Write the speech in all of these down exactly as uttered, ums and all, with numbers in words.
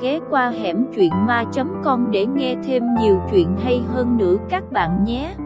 ghé qua hẻm truyện ma chấm com để nghe thêm nhiều chuyện hay hơn nữa các bạn nhé.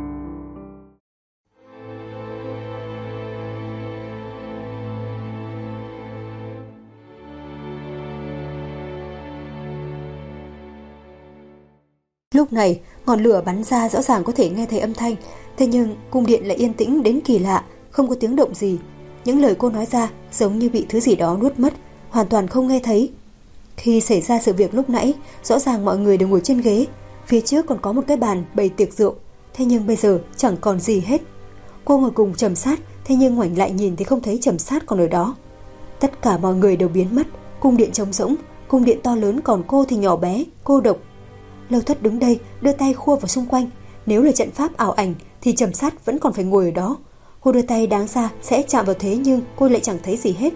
Lúc này, ngọn lửa bắn ra rõ ràng có thể nghe thấy âm thanh, thế nhưng cung điện lại yên tĩnh đến kỳ lạ, không có tiếng động gì. Những lời cô nói ra giống như bị thứ gì đó nuốt mất, hoàn toàn không nghe thấy. Khi xảy ra sự việc lúc nãy, rõ ràng mọi người đều ngồi trên ghế, phía trước còn có một cái bàn bày tiệc rượu, thế nhưng bây giờ chẳng còn gì hết. Cô ngồi cùng Trầm Sát, thế nhưng ngoảnh lại nhìn thì không thấy Trầm Sát còn ở đó. Tất cả mọi người đều biến mất, cung điện trống rỗng, cung điện to lớn còn cô thì nhỏ bé, cô độc. Lâu Thất đứng đây, đưa tay khua vào xung quanh. Nếu là trận pháp ảo ảnh thì Trầm Sát vẫn còn phải ngồi ở đó. Cô đưa tay đáng ra sẽ chạm vào thế nhưng cô lại chẳng thấy gì hết.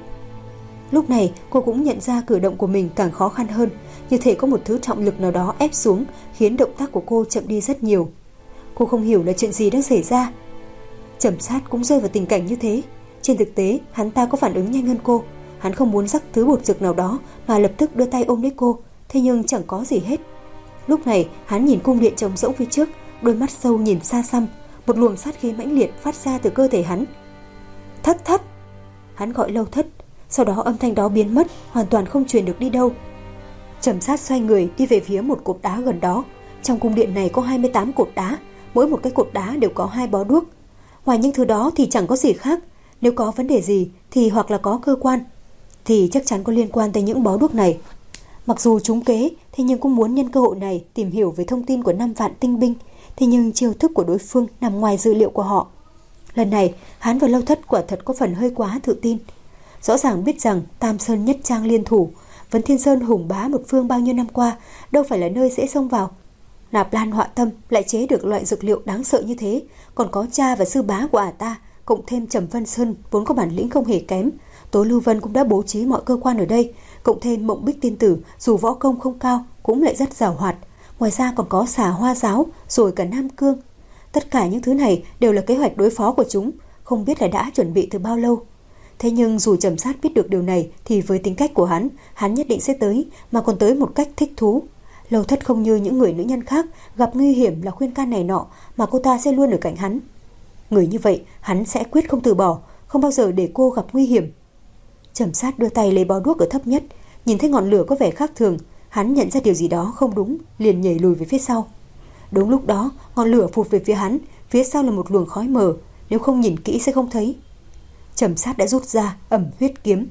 Lúc này cô cũng nhận ra cử động của mình càng khó khăn hơn, như thể có một thứ trọng lực nào đó ép xuống, khiến động tác của cô chậm đi rất nhiều. Cô không hiểu là chuyện gì đang xảy ra. Trầm Sát cũng rơi vào tình cảnh như thế. Trên thực tế hắn ta có phản ứng nhanh hơn cô. Hắn không muốn rắc thứ bột dược nào đó mà lập tức đưa tay ôm lấy cô, thế nhưng chẳng có gì hết. Lúc này hắn nhìn cung điện trống rỗng phía trước, đôi mắt sâu nhìn xa xăm, một luồng sát khí mãnh liệt phát ra từ cơ thể hắn. Thất Thất! Hắn gọi Lâu Thất, sau đó âm thanh đó biến mất, hoàn toàn không truyền được đi đâu. Trầm Sát xoay người đi về phía một cột đá gần đó. Trong cung điện này có hai mươi tám cột đá, mỗi một cái cột đá đều có hai bó đuốc. Ngoài những thứ đó thì chẳng có gì khác. Nếu có vấn đề gì thì hoặc là có cơ quan, thì chắc chắn có liên quan tới những bó đuốc này. Mặc dù trúng kế, thế nhưng cũng muốn nhân cơ hội này tìm hiểu về thông tin của năm vạn tinh binh, thế nhưng chiêu thức của đối phương nằm ngoài dữ liệu của họ. Lần này, hắn và Lâu Thất quả thật có phần hơi quá tự tin. Rõ ràng biết rằng Tam Sơn nhất trang liên thủ, Vấn Thiên Sơn hùng bá một phương bao nhiêu năm qua, đâu phải là nơi dễ xông vào. Nạp Lan Họa Tâm lại chế được loại dược liệu đáng sợ như thế, còn có cha và sư bá của ả ta, cộng thêm Trầm Vân Sơn vốn có bản lĩnh không hề kém. Tố Lưu Vân cũng đã bố trí mọi cơ quan ở đây, cộng thêm Mộng Bích tiên tử dù võ công không cao cũng lại rất giàu hoạt. Ngoài ra còn có Xà Hoa giáo, rồi cả Nam Cương. Tất cả những thứ này đều là kế hoạch đối phó của chúng, không biết là đã chuẩn bị từ bao lâu. Thế nhưng dù Trầm Sát biết được điều này thì với tính cách của hắn, hắn nhất định sẽ tới, mà còn tới một cách thích thú. Lâu Thất không như những người nữ nhân khác, gặp nguy hiểm là khuyên can này nọ, mà cô ta sẽ luôn ở cạnh hắn. Người như vậy hắn sẽ quyết không từ bỏ, không bao giờ để cô gặp nguy hiểm. Trầm Sát đưa tay lấy bó đuốc ở thấp nhất, nhìn thấy ngọn lửa có vẻ khác thường, hắn nhận ra điều gì đó không đúng, liền nhảy lùi về phía sau. Đúng lúc đó, ngọn lửa phụt về phía hắn, phía sau là một luồng khói mờ, nếu không nhìn kỹ sẽ không thấy. Trầm Sát đã rút ra Ẩm Huyết kiếm.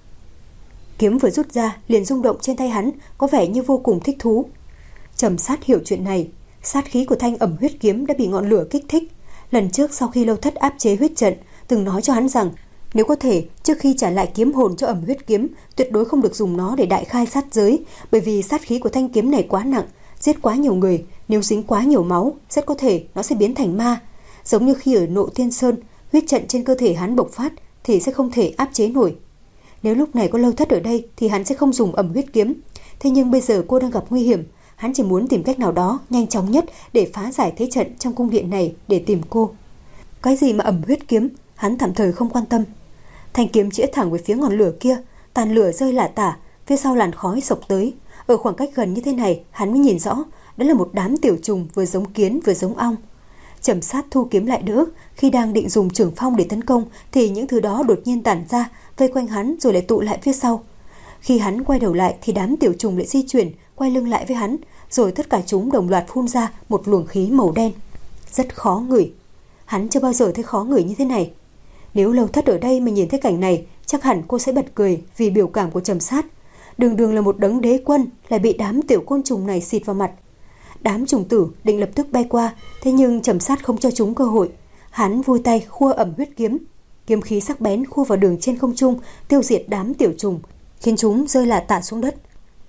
Kiếm vừa rút ra liền rung động trên tay hắn, có vẻ như vô cùng thích thú. Trầm Sát hiểu chuyện này, sát khí của thanh Ẩm Huyết kiếm đã bị ngọn lửa kích thích. Lần trước sau khi Lâu Thất áp chế huyết trận, từng nói cho hắn rằng nếu có thể, trước khi trả lại kiếm hồn cho Ẩm Huyết kiếm, tuyệt đối không được dùng nó để đại khai sát giới, bởi vì sát khí của thanh kiếm này quá nặng, giết quá nhiều người, nếu dính quá nhiều máu, rất có thể nó sẽ biến thành ma. Giống như khi ở Nộ Tiên Sơn, huyết trận trên cơ thể hắn bộc phát thì sẽ không thể áp chế nổi. Nếu lúc này có Lâu Thất ở đây thì hắn sẽ không dùng Ẩm Huyết kiếm. Thế nhưng bây giờ cô đang gặp nguy hiểm, hắn chỉ muốn tìm cách nào đó nhanh chóng nhất để phá giải thế trận trong cung điện này để tìm cô. Cái gì mà Ẩm Huyết kiếm, hắn tạm thời không quan tâm. Thanh kiếm chĩa thẳng về phía ngọn lửa kia, tàn lửa rơi lả tả, phía sau làn khói sộc tới. Ở khoảng cách gần như thế này, hắn mới nhìn rõ, đó là một đám tiểu trùng vừa giống kiến vừa giống ong. Trầm Sát thu kiếm lại đỡ, khi đang định dùng trường phong để tấn công thì những thứ đó đột nhiên tản ra, vây quanh hắn rồi lại tụ lại phía sau. Khi hắn quay đầu lại thì đám tiểu trùng lại di chuyển, quay lưng lại với hắn, rồi tất cả chúng đồng loạt phun ra một luồng khí màu đen. Rất khó ngửi. Hắn chưa bao giờ thấy khó ngửi như thế này. Nếu Lâu Thất ở đây mà nhìn thấy cảnh này, chắc hẳn cô sẽ bật cười vì biểu cảm của Trầm Sát. Đường đường là một đấng đế quân lại bị đám tiểu côn trùng này xịt vào mặt. Đám trùng tử định lập tức bay qua, thế nhưng Trầm Sát không cho chúng cơ hội. Hắn vui tay khua Ẩm Huyết kiếm, kiếm khí sắc bén khua vào đường trên không trung, tiêu diệt đám tiểu trùng, khiến chúng rơi lả tả xuống đất.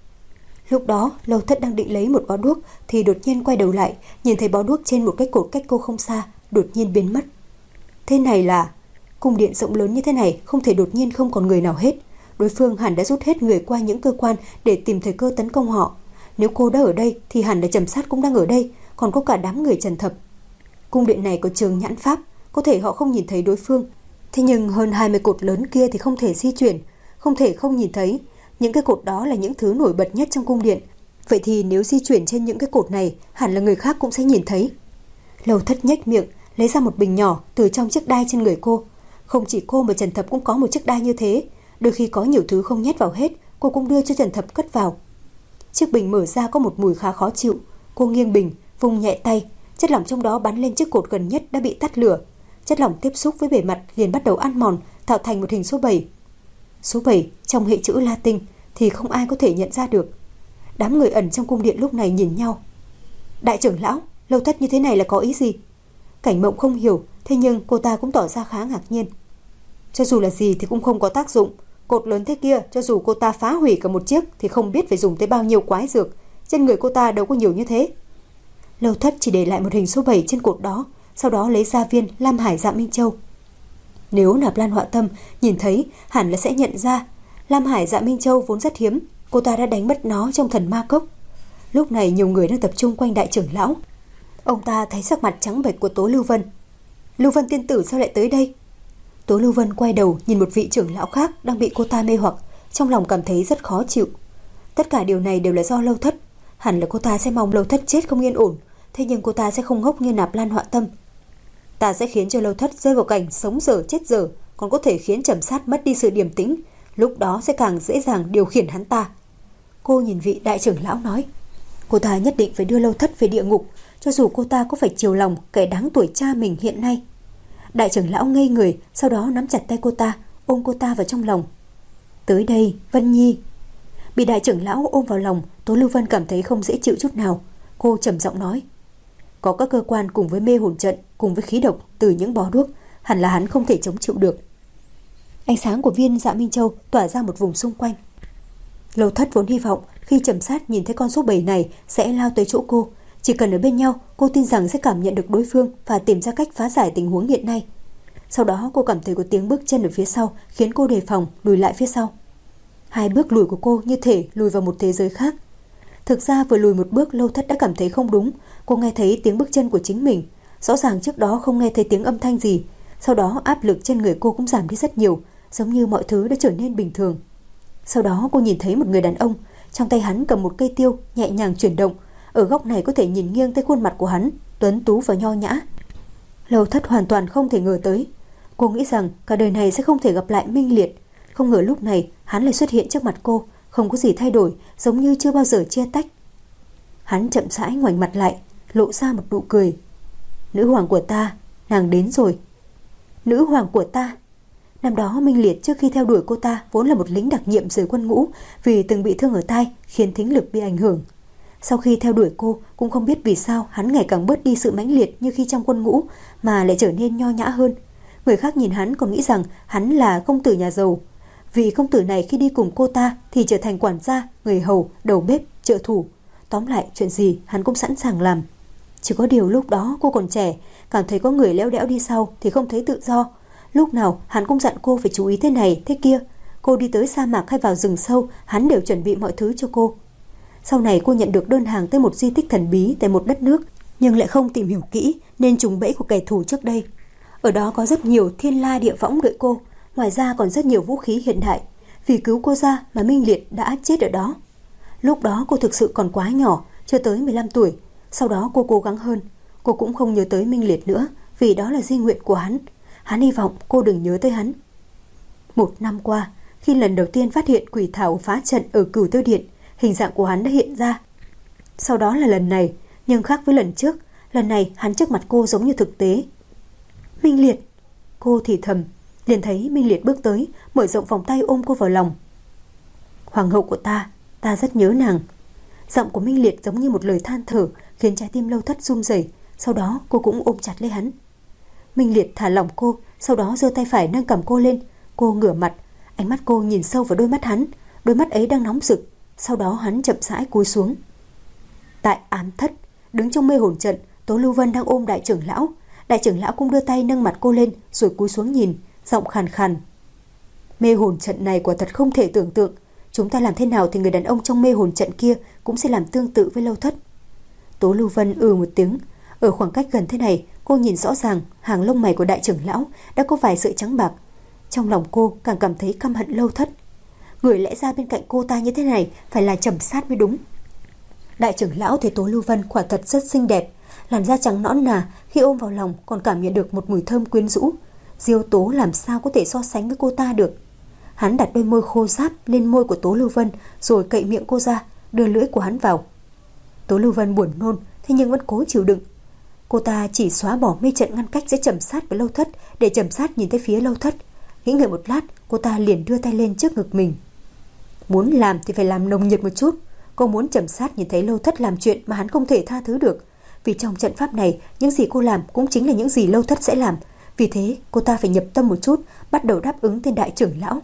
Lúc đó Lâu Thất đang định lấy một bó đuốc thì đột nhiên quay đầu lại, nhìn thấy bó đuốc trên một cái cột cách cô không xa đột nhiên biến mất. Thế này là cung điện rộng lớn như thế này, không thể đột nhiên không còn người nào hết. Đối phương hẳn đã rút hết người qua những cơ quan để tìm thời cơ tấn công họ. Nếu cô đã ở đây thì hẳn là Trầm Sát cũng đang ở đây, còn có cả đám người Trần Thập. Cung điện này có trường nhãn pháp, có thể họ không nhìn thấy đối phương, thế nhưng hơn hai mươi cột lớn kia thì không thể di chuyển, không thể không nhìn thấy. Những cái cột đó là những thứ nổi bật nhất trong cung điện. Vậy thì nếu di chuyển trên những cái cột này, hẳn là người khác cũng sẽ nhìn thấy. Lâu Thất nhếch miệng, lấy ra một bình nhỏ từ trong chiếc đai trên người cô. Không chỉ cô mà Trần Thập cũng có một chiếc đai như thế. Đôi khi có nhiều thứ không nhét vào hết, cô cũng đưa cho Trần Thập cất vào. Chiếc bình mở ra có một mùi khá khó chịu. Cô nghiêng bình, vung nhẹ tay, chất lỏng trong đó bắn lên chiếc cột gần nhất đã bị tắt lửa. Chất lỏng tiếp xúc với bề mặt liền bắt đầu ăn mòn, tạo thành một hình số bảy. Số bảy trong hệ chữ Latin thì không ai có thể nhận ra được. Đám người ẩn trong cung điện lúc này nhìn nhau. Đại trưởng lão, Lâu Thất như thế này là có ý gì? Cảnh Mộng không hiểu, thế nhưng cô ta cũng tỏ ra khá ngạc nhiên. Cho dù là gì thì cũng không có tác dụng. Cột lớn thế kia, cho dù cô ta phá hủy cả một chiếc thì không biết phải dùng tới bao nhiêu quái dược. Trên người cô ta đâu có nhiều như thế. Lâu Thất chỉ để lại một hình số bảy trên cột đó, sau đó lấy ra viên Lam Hải Dạ Minh Châu. Nếu Nạp Lan Họa Tâm nhìn thấy, hẳn là sẽ nhận ra. Lam Hải Dạ Minh Châu vốn rất hiếm, cô ta đã đánh mất nó trong Thần Ma Cốc. Lúc này nhiều người đang tập trung quanh đại trưởng lão. Ông ta thấy sắc mặt trắng bệch của Tố Lưu Vân. Lưu Vân tiên tử sao lại tới đây? Tố Lưu Vân quay đầu nhìn một vị trưởng lão khác đang bị cô ta mê hoặc, trong lòng cảm thấy rất khó chịu. Tất cả điều này đều là do Lâu Thất. Hẳn là cô ta sẽ mong Lâu Thất chết không yên ổn, thế nhưng cô ta sẽ không ngốc như Nạp Lan Họa Tâm. Ta sẽ khiến cho Lâu Thất rơi vào cảnh sống dở chết dở, còn có thể khiến Trầm Sát mất đi sự điềm tĩnh, lúc đó sẽ càng dễ dàng điều khiển hắn ta. Cô nhìn vị đại trưởng lão nói, cô ta nhất định phải đưa Lâu Thất về địa ngục, cho dù cô ta có phải chiều lòng kẻ đáng tuổi cha mình hiện nay. Đại trưởng lão ngây người, sau đó nắm chặt tay cô ta, ôm cô ta vào trong lòng. Tới đây, Vân Nhi. Bị đại trưởng lão ôm vào lòng, Tố Lưu Vân cảm thấy không dễ chịu chút nào. Cô trầm giọng nói, có các cơ quan cùng với mê hồn trận, cùng với khí độc từ những bó đuốc, hẳn là hắn không thể chống chịu được. Ánh sáng của viên Dạ Minh Châu tỏa ra một vùng xung quanh. Lâu Thất vốn hy vọng khi Trầm Sát nhìn thấy con số bảy này sẽ lao tới chỗ cô. Chỉ cần ở bên nhau, cô tin rằng sẽ cảm nhận được đối phương và tìm ra cách phá giải tình huống hiện nay. Sau đó cô cảm thấy có tiếng bước chân ở phía sau, khiến cô đề phòng lùi lại phía sau. Hai bước lùi của cô như thể lùi vào một thế giới khác. Thực ra vừa lùi một bước, Lâu Thất đã cảm thấy không đúng. Cô nghe thấy tiếng bước chân của chính mình. Rõ ràng trước đó không nghe thấy tiếng âm thanh gì. Sau đó áp lực trên người cô cũng giảm đi rất nhiều, giống như mọi thứ đã trở nên bình thường. Sau đó cô nhìn thấy một người đàn ông, trong tay hắn cầm một cây tiêu, nhẹ nhàng chuyển động. Ở góc này có thể nhìn nghiêng tới khuôn mặt của hắn, tuấn tú và nho nhã. Lâu Thất hoàn toàn không thể ngờ tới. Cô nghĩ rằng cả đời này sẽ không thể gặp lại Minh Liệt. Không ngờ lúc này hắn lại xuất hiện trước mặt cô, không có gì thay đổi, giống như chưa bao giờ chia tách. Hắn chậm rãi ngoảnh mặt lại, lộ ra một nụ cười. Nữ hoàng của ta, nàng đến rồi. Nữ hoàng của ta. Năm đó Minh Liệt trước khi theo đuổi cô ta vốn là một lính đặc nhiệm rời quân ngũ, vì từng bị thương ở tai khiến thính lực bị ảnh hưởng. Sau khi theo đuổi cô, cũng không biết vì sao hắn ngày càng bớt đi sự mãnh liệt như khi trong quân ngũ, mà lại trở nên nho nhã hơn. Người khác nhìn hắn còn nghĩ rằng hắn là công tử nhà giàu. Vì công tử này khi đi cùng cô ta thì trở thành quản gia, người hầu, đầu bếp, trợ thủ. Tóm lại chuyện gì hắn cũng sẵn sàng làm. Chỉ có điều lúc đó cô còn trẻ, cảm thấy có người léo đẽo đi sau thì không thấy tự do. Lúc nào hắn cũng dặn cô phải chú ý thế này, thế kia. Cô đi tới sa mạc hay vào rừng sâu, hắn đều chuẩn bị mọi thứ cho cô. Sau này cô nhận được đơn hàng tới một di tích thần bí tại một đất nước, nhưng lại không tìm hiểu kỹ nên trúng bẫy của kẻ thù trước đây. Ở đó có rất nhiều thiên la địa võng đợi cô, ngoài ra còn rất nhiều vũ khí hiện đại. Vì cứu cô ra mà Minh Liệt đã chết ở đó. Lúc đó cô thực sự còn quá nhỏ, chưa tới mười lăm tuổi. Sau đó cô cố gắng hơn. Cô cũng không nhớ tới Minh Liệt nữa, vì đó là di nguyện của hắn. Hắn hy vọng cô đừng nhớ tới hắn. Một năm qua, khi lần đầu tiên phát hiện quỷ thảo phá trận ở Cửu Tiêu Điện, hình dạng của hắn đã hiện ra. Sau đó là lần này, nhưng khác với lần trước, lần này hắn trước mặt cô giống như thực tế. Minh Liệt, cô thì thầm, liền thấy Minh Liệt bước tới, mở rộng vòng tay ôm cô vào lòng. Hoàng hậu của ta, ta rất nhớ nàng. Giọng của Minh Liệt giống như một lời than thở, khiến trái tim Lâu Thất run rẩy. Sau đó cô cũng ôm chặt lấy hắn. Minh Liệt thả lỏng cô, sau đó giơ tay phải nâng cằm cô lên. Cô ngửa mặt, ánh mắt cô nhìn sâu vào đôi mắt hắn, đôi mắt ấy đang nóng rực. Sau đó hắn chậm rãi cúi xuống. Tại ám thất, đứng trong mê hồn trận, Tố Lưu Vân đang ôm đại trưởng lão. Đại trưởng lão cũng đưa tay nâng mặt cô lên, rồi cúi xuống nhìn, giọng khàn khàn. Mê hồn trận này quả thật không thể tưởng tượng. Chúng ta làm thế nào thì người đàn ông trong mê hồn trận kia cũng sẽ làm tương tự với Lâu Thất. Tố Lưu Vân ừ một tiếng. Ở khoảng cách gần thế này, cô nhìn rõ ràng hàng lông mày của đại trưởng lão đã có vài sợi trắng bạc. Trong lòng cô càng cảm thấy căm hận Lâu Thất. Người lẽ ra bên cạnh cô ta như thế này phải là Trầm Sát mới đúng. Đại trưởng lão thấy Tố Lưu Vân quả thật rất xinh đẹp, làn da trắng nõn nà, khi ôm vào lòng còn cảm nhận được một mùi thơm quyến rũ. Diêu Tố làm sao có thể so sánh với cô ta được. Hắn đặt đôi môi khô ráp lên môi của Tố Lưu Vân, rồi cậy miệng cô ra, đưa lưỡi của hắn vào. Tố Lưu Vân buồn nôn, thế nhưng vẫn cố chịu đựng. Cô ta chỉ xóa bỏ mê trận ngăn cách giữa Trầm Sát và Lâu Thất, để Trầm Sát nhìn thấy phía Lâu Thất. Nghĩ ngợi một lát, cô ta liền đưa tay lên trước ngực mình. Muốn làm thì phải làm nồng nhiệt một chút. Cô muốn Trầm Sát nhìn thấy Lâu Thất làm chuyện mà hắn không thể tha thứ được. Vì trong trận pháp này, những gì cô làm cũng chính là những gì Lâu Thất sẽ làm. Vì thế, cô ta phải nhập tâm một chút, bắt đầu đáp ứng tên đại trưởng lão.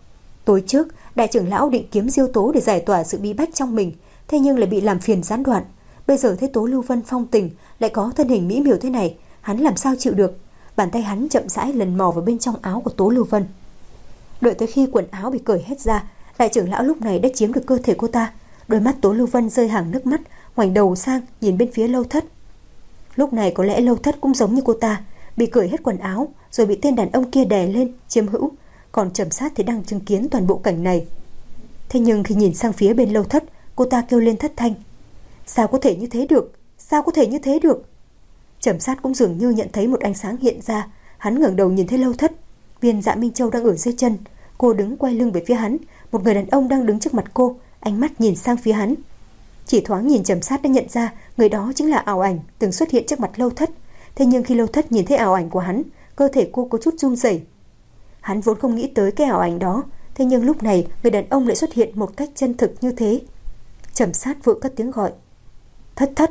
Tối trước, đại trưởng lão định kiếm Diêu Tố để giải tỏa sự bí bách trong mình, thế nhưng lại bị làm phiền gián đoạn. Bây giờ thấy Tố Lưu Vân phong tình, lại có thân hình mỹ miều thế này, hắn làm sao chịu được. Bàn tay hắn chậm rãi lần mò vào bên trong áo của Tố Lưu Vân. Đợi tới khi quần áo bị cởi hết ra, đại trưởng lão lúc này đã chiếm được cơ thể cô ta. Đôi mắt Tố Lưu Vân rơi hàng nước mắt, ngoảnh đầu sang nhìn bên phía Lâu Thất. Lúc này có lẽ Lâu Thất cũng giống như cô ta, bị cởi hết quần áo rồi bị tên đàn ông kia đè lên chiếm hữu, còn Trầm Sát thì đang chứng kiến toàn bộ cảnh này. Thế nhưng khi nhìn sang phía bên Lâu Thất, cô ta kêu lên thất thanh. Sao có thể như thế được? Sao có thể như thế được? Trầm Sát cũng dường như nhận thấy một ánh sáng hiện ra, hắn ngẩng đầu nhìn thấy Lâu Thất. Viên Dạ Minh Châu đang ở dưới chân, cô đứng quay lưng về phía hắn, một người đàn ông đang đứng trước mặt cô, ánh mắt nhìn sang phía hắn. Chỉ thoáng nhìn Trầm Sát đã nhận ra người đó chính là ảo ảnh từng xuất hiện trước mặt Lâu Thất. Thế nhưng khi Lâu Thất nhìn thấy ảo ảnh của hắn, cơ thể cô có chút run rẩy. Hắn vốn không nghĩ tới cái ảo ảnh đó, thế nhưng lúc này người đàn ông lại xuất hiện một cách chân thực như thế. Trầm Sát vội cất tiếng gọi. Thất Thất.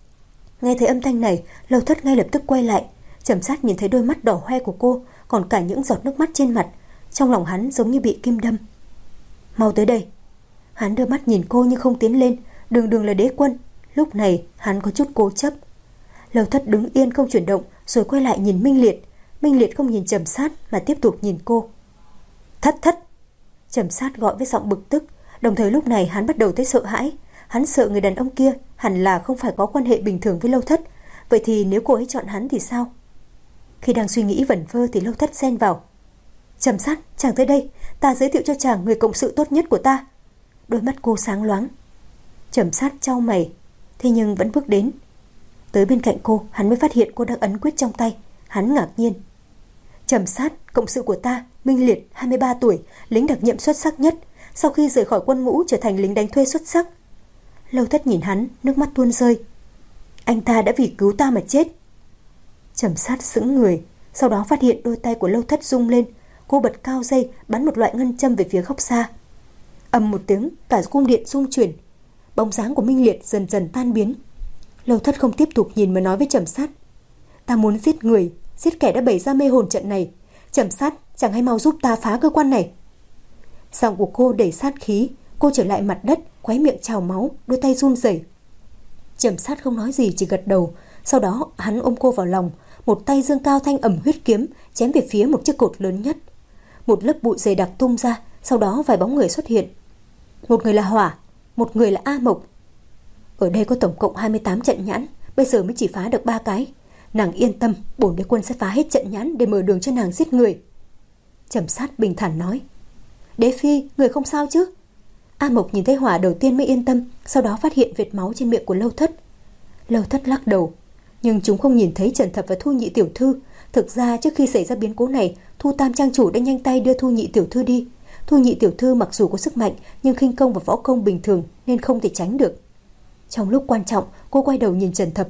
Nghe thấy âm thanh này, Lâu Thất ngay lập tức quay lại. Trầm Sát nhìn thấy đôi mắt đỏ hoe của cô, còn cả những giọt nước mắt trên mặt. Trong lòng hắn giống như bị kim đâm. Mau tới đây. Hắn đưa mắt nhìn cô nhưng không tiến lên. Đường đường là đế quân. Lúc này hắn có chút cố chấp. Lâu Thất đứng yên không chuyển động, rồi quay lại nhìn Minh Liệt. Minh Liệt không nhìn Trầm Sát mà tiếp tục nhìn cô. Thất Thất. Trầm Sát gọi với giọng bực tức. Đồng thời lúc này hắn bắt đầu thấy sợ hãi. Hắn sợ người đàn ông kia hẳn là không phải có quan hệ bình thường với Lâu Thất. Vậy thì nếu cô ấy chọn hắn thì sao? Khi đang suy nghĩ vẩn vơ thì Lâu Thất xen vào. Trầm Sát, chàng tới đây, ta giới thiệu cho chàng người cộng sự tốt nhất của ta. Đôi mắt cô sáng loáng. Trầm Sát chau mày, thế nhưng vẫn bước đến. Tới bên cạnh cô, hắn mới phát hiện cô đang ấn quyết trong tay. Hắn ngạc nhiên. Trầm Sát, cộng sự của ta, Minh Liệt, hai mươi ba tuổi, lính đặc nhiệm xuất sắc nhất, sau khi rời khỏi quân ngũ trở thành lính đánh thuê xuất sắc. Lâu Thất nhìn hắn, nước mắt tuôn rơi. Anh ta đã vì cứu ta mà chết. Trầm Sát sững người, sau đó phát hiện đôi tay của Lâu Thất rung lên. Cô bật cao dây, bắn một loại ngân châm về phía góc xa. Ầm một tiếng, cả cung điện rung chuyển. Bóng dáng của Minh Liệt dần dần tan biến. Lâu Thất không tiếp tục nhìn mà nói với Trầm Sát. Ta muốn giết người, giết kẻ đã bày ra mê hồn trận này. Trầm Sát, chẳng hay mau giúp ta phá cơ quan này. Giọng của cô đầy sát khí. Cô trở lại mặt đất, khóe miệng trào máu, đôi tay run rẩy. Trầm Sát không nói gì, chỉ gật đầu. Sau đó hắn ôm cô vào lòng, một tay giương cao thanh ẩm huyết kiếm chém về phía một chiếc cột lớn nhất. Một lớp bụi dày đặc tung ra, sau đó vài bóng người xuất hiện. Một người là Hỏa, một người là A Mộc. Ở đây có tổng cộng hai mươi tám trận nhãn, bây giờ mới chỉ phá được ba cái. Nàng yên tâm, bổn đế quân sẽ phá hết trận nhãn để mở đường cho nàng giết người. Trầm Sát bình thản nói. Đế phi, người không sao chứ? A Mộc nhìn thấy Hỏa đầu tiên mới yên tâm, sau đó phát hiện vệt máu trên miệng của Lâu Thất. Lâu Thất lắc đầu, nhưng chúng không nhìn thấy Trần Thập và Thu Nhị tiểu thư. Thực ra trước khi xảy ra biến cố này, Thu Tam trang chủ đã nhanh tay đưa Thu Nhị tiểu thư đi. Thu Nhị tiểu thư mặc dù có sức mạnh, nhưng khinh công và võ công bình thường nên không thể tránh được. Trong lúc quan trọng, cô quay đầu nhìn Trần Thập.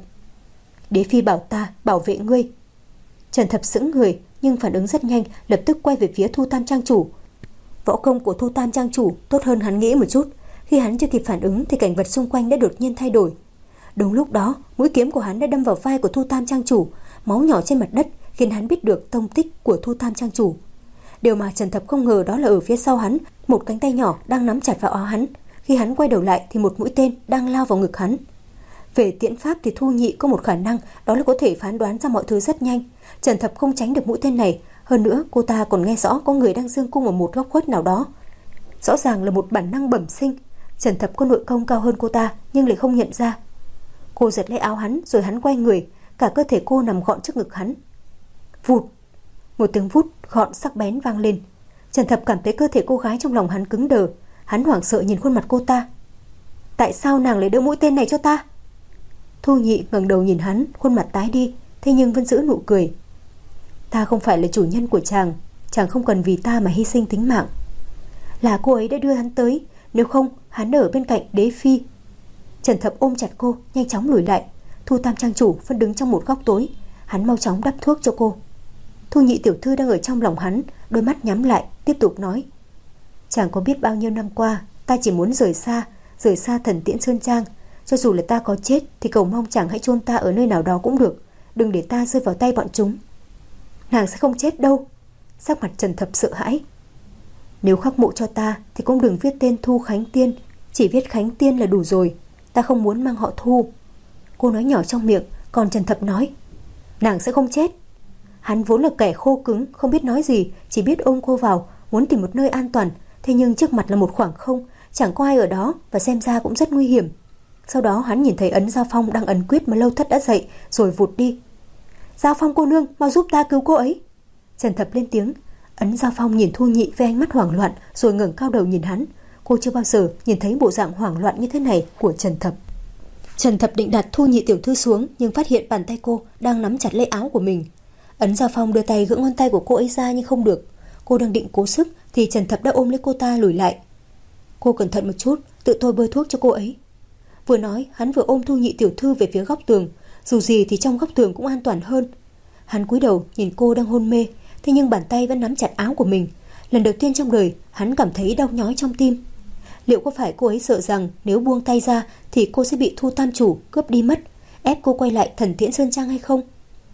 Đế phi bảo ta bảo vệ ngươi. Trần Thập sững người, nhưng phản ứng rất nhanh, lập tức quay về phía Thu Tam trang chủ. Võ công của Thu Tam trang chủ tốt hơn hắn nghĩ một chút. Khi hắn chưa kịp phản ứng thì cảnh vật xung quanh đã đột nhiên thay đổi. Đúng lúc đó, mũi kiếm của hắn đã đâm vào vai của Thu Tam trang chủ, máu nhỏ trên mặt đất khiến hắn biết được tông tích của Thu Tam trang chủ. Điều mà Trần Thập không ngờ đó là ở phía sau hắn, một cánh tay nhỏ đang nắm chặt vào áo hắn. Khi hắn quay đầu lại thì một mũi tên đang lao vào ngực hắn. Về tiễn pháp thì Thu Nhị có một khả năng, đó là có thể phán đoán ra mọi thứ rất nhanh. Trần Thập không tránh được mũi tên này. Hơn nữa cô ta còn nghe rõ có người đang giương cung ở một góc khuất nào đó. Rõ ràng là một bản năng bẩm sinh. Trần Thập có nội công cao hơn cô ta nhưng lại không nhận ra. Cô giật lấy áo hắn rồi hắn quay người, cả cơ thể cô nằm gọn trước ngực hắn. Vụt, một tiếng vút gọn sắc bén vang lên. Trần Thập cảm thấy cơ thể cô gái trong lòng hắn cứng đờ. Hắn hoảng sợ nhìn khuôn mặt cô ta. Tại sao nàng lại đỡ mũi tên này cho ta? Thu Nhị ngẩng đầu nhìn hắn, khuôn mặt tái đi, thế nhưng vẫn giữ nụ cười. Ta không phải là chủ nhân của chàng, chàng không cần vì ta mà hy sinh tính mạng. Là cô ấy đã đưa hắn tới, nếu không hắn ở bên cạnh đế phi. Trần Thập ôm chặt cô, nhanh chóng lùi lại. Thu Tam trang chủ vẫn đứng trong một góc tối. Hắn mau chóng đắp thuốc cho cô. Thu Nhị tiểu thư đang ở trong lòng hắn, đôi mắt nhắm lại, tiếp tục nói. Chàng có biết bao nhiêu năm qua ta chỉ muốn rời xa, rời xa Thần Tiễn Sơn Trang. Cho dù là ta có chết thì cầu mong chàng hãy chôn ta ở nơi nào đó cũng được, đừng để ta rơi vào tay bọn chúng. Nàng sẽ không chết đâu. Sắc mặt Trần Thập sợ hãi. Nếu khắc mộ cho ta thì cũng đừng viết tên Thu Khánh Tiên, chỉ viết Khánh Tiên là đủ rồi. Ta không muốn mang họ Thu. Cô nói nhỏ trong miệng, còn Trần Thập nói. Nàng sẽ không chết. Hắn vốn là kẻ khô cứng, không biết nói gì, chỉ biết ôm cô vào, muốn tìm một nơi an toàn. Thế nhưng trước mặt là một khoảng không, chẳng có ai ở đó và xem ra cũng rất nguy hiểm. Sau đó hắn nhìn thấy Ấn Giao Phong đang ấn quyết mà Lâu Thất đã dậy, rồi vụt đi. Giao Phong cô nương, mau giúp ta cứu cô ấy. Trần Thập lên tiếng. Ấn Giao Phong nhìn Thu Nhị với ánh mắt hoảng loạn, rồi ngẩng cao đầu nhìn hắn. Cô chưa bao giờ nhìn thấy bộ dạng hoảng loạn như thế này của Trần Thập. Trần Thập định đặt Thu Nhị tiểu thư xuống, nhưng phát hiện bàn tay cô đang nắm chặt lấy áo của mình. Ấn Giao Phong đưa tay gỡ ngón tay của cô ấy ra nhưng không được. Cô đang định cố sức thì Trần Thập đã ôm lấy cô ta lùi lại. Cô cẩn thận một chút, tự tôi bôi thuốc cho cô ấy. Vừa nói, hắn vừa ôm Thu Nhị tiểu thư về phía góc tường. Dù gì thì trong góc tường cũng an toàn hơn. Hắn cúi đầu nhìn cô đang hôn mê, thế nhưng bàn tay vẫn nắm chặt áo của mình. Lần đầu tiên trong đời hắn cảm thấy đau nhói trong tim. Liệu có phải cô ấy sợ rằng nếu buông tay ra thì cô sẽ bị Thu Tam chủ cướp đi mất, ép cô quay lại Thần Tiễn Sơn Trang hay không?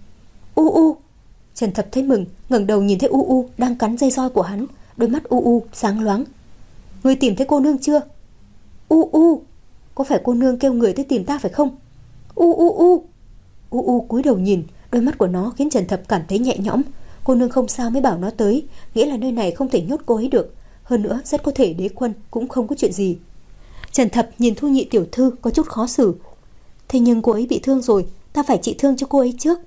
U u. Trần Thập thấy mừng, ngẩng đầu nhìn thấy U U đang cắn dây roi của hắn, đôi mắt U U sáng loáng. Ngươi tìm thấy cô nương chưa? U U. Có phải cô nương kêu người tới tìm ta phải không? U u u. U U cúi đầu nhìn, đôi mắt của nó khiến Trần Thập cảm thấy nhẹ nhõm. Cô nương không sao mới bảo nó tới, nghĩa là nơi này không thể nhốt cô ấy được. Hơn nữa rất có thể đế quân cũng không có chuyện gì. Trần Thập nhìn Thu Nhị tiểu thư có chút khó xử. Thế nhưng cô ấy bị thương rồi, ta phải trị thương cho cô ấy trước.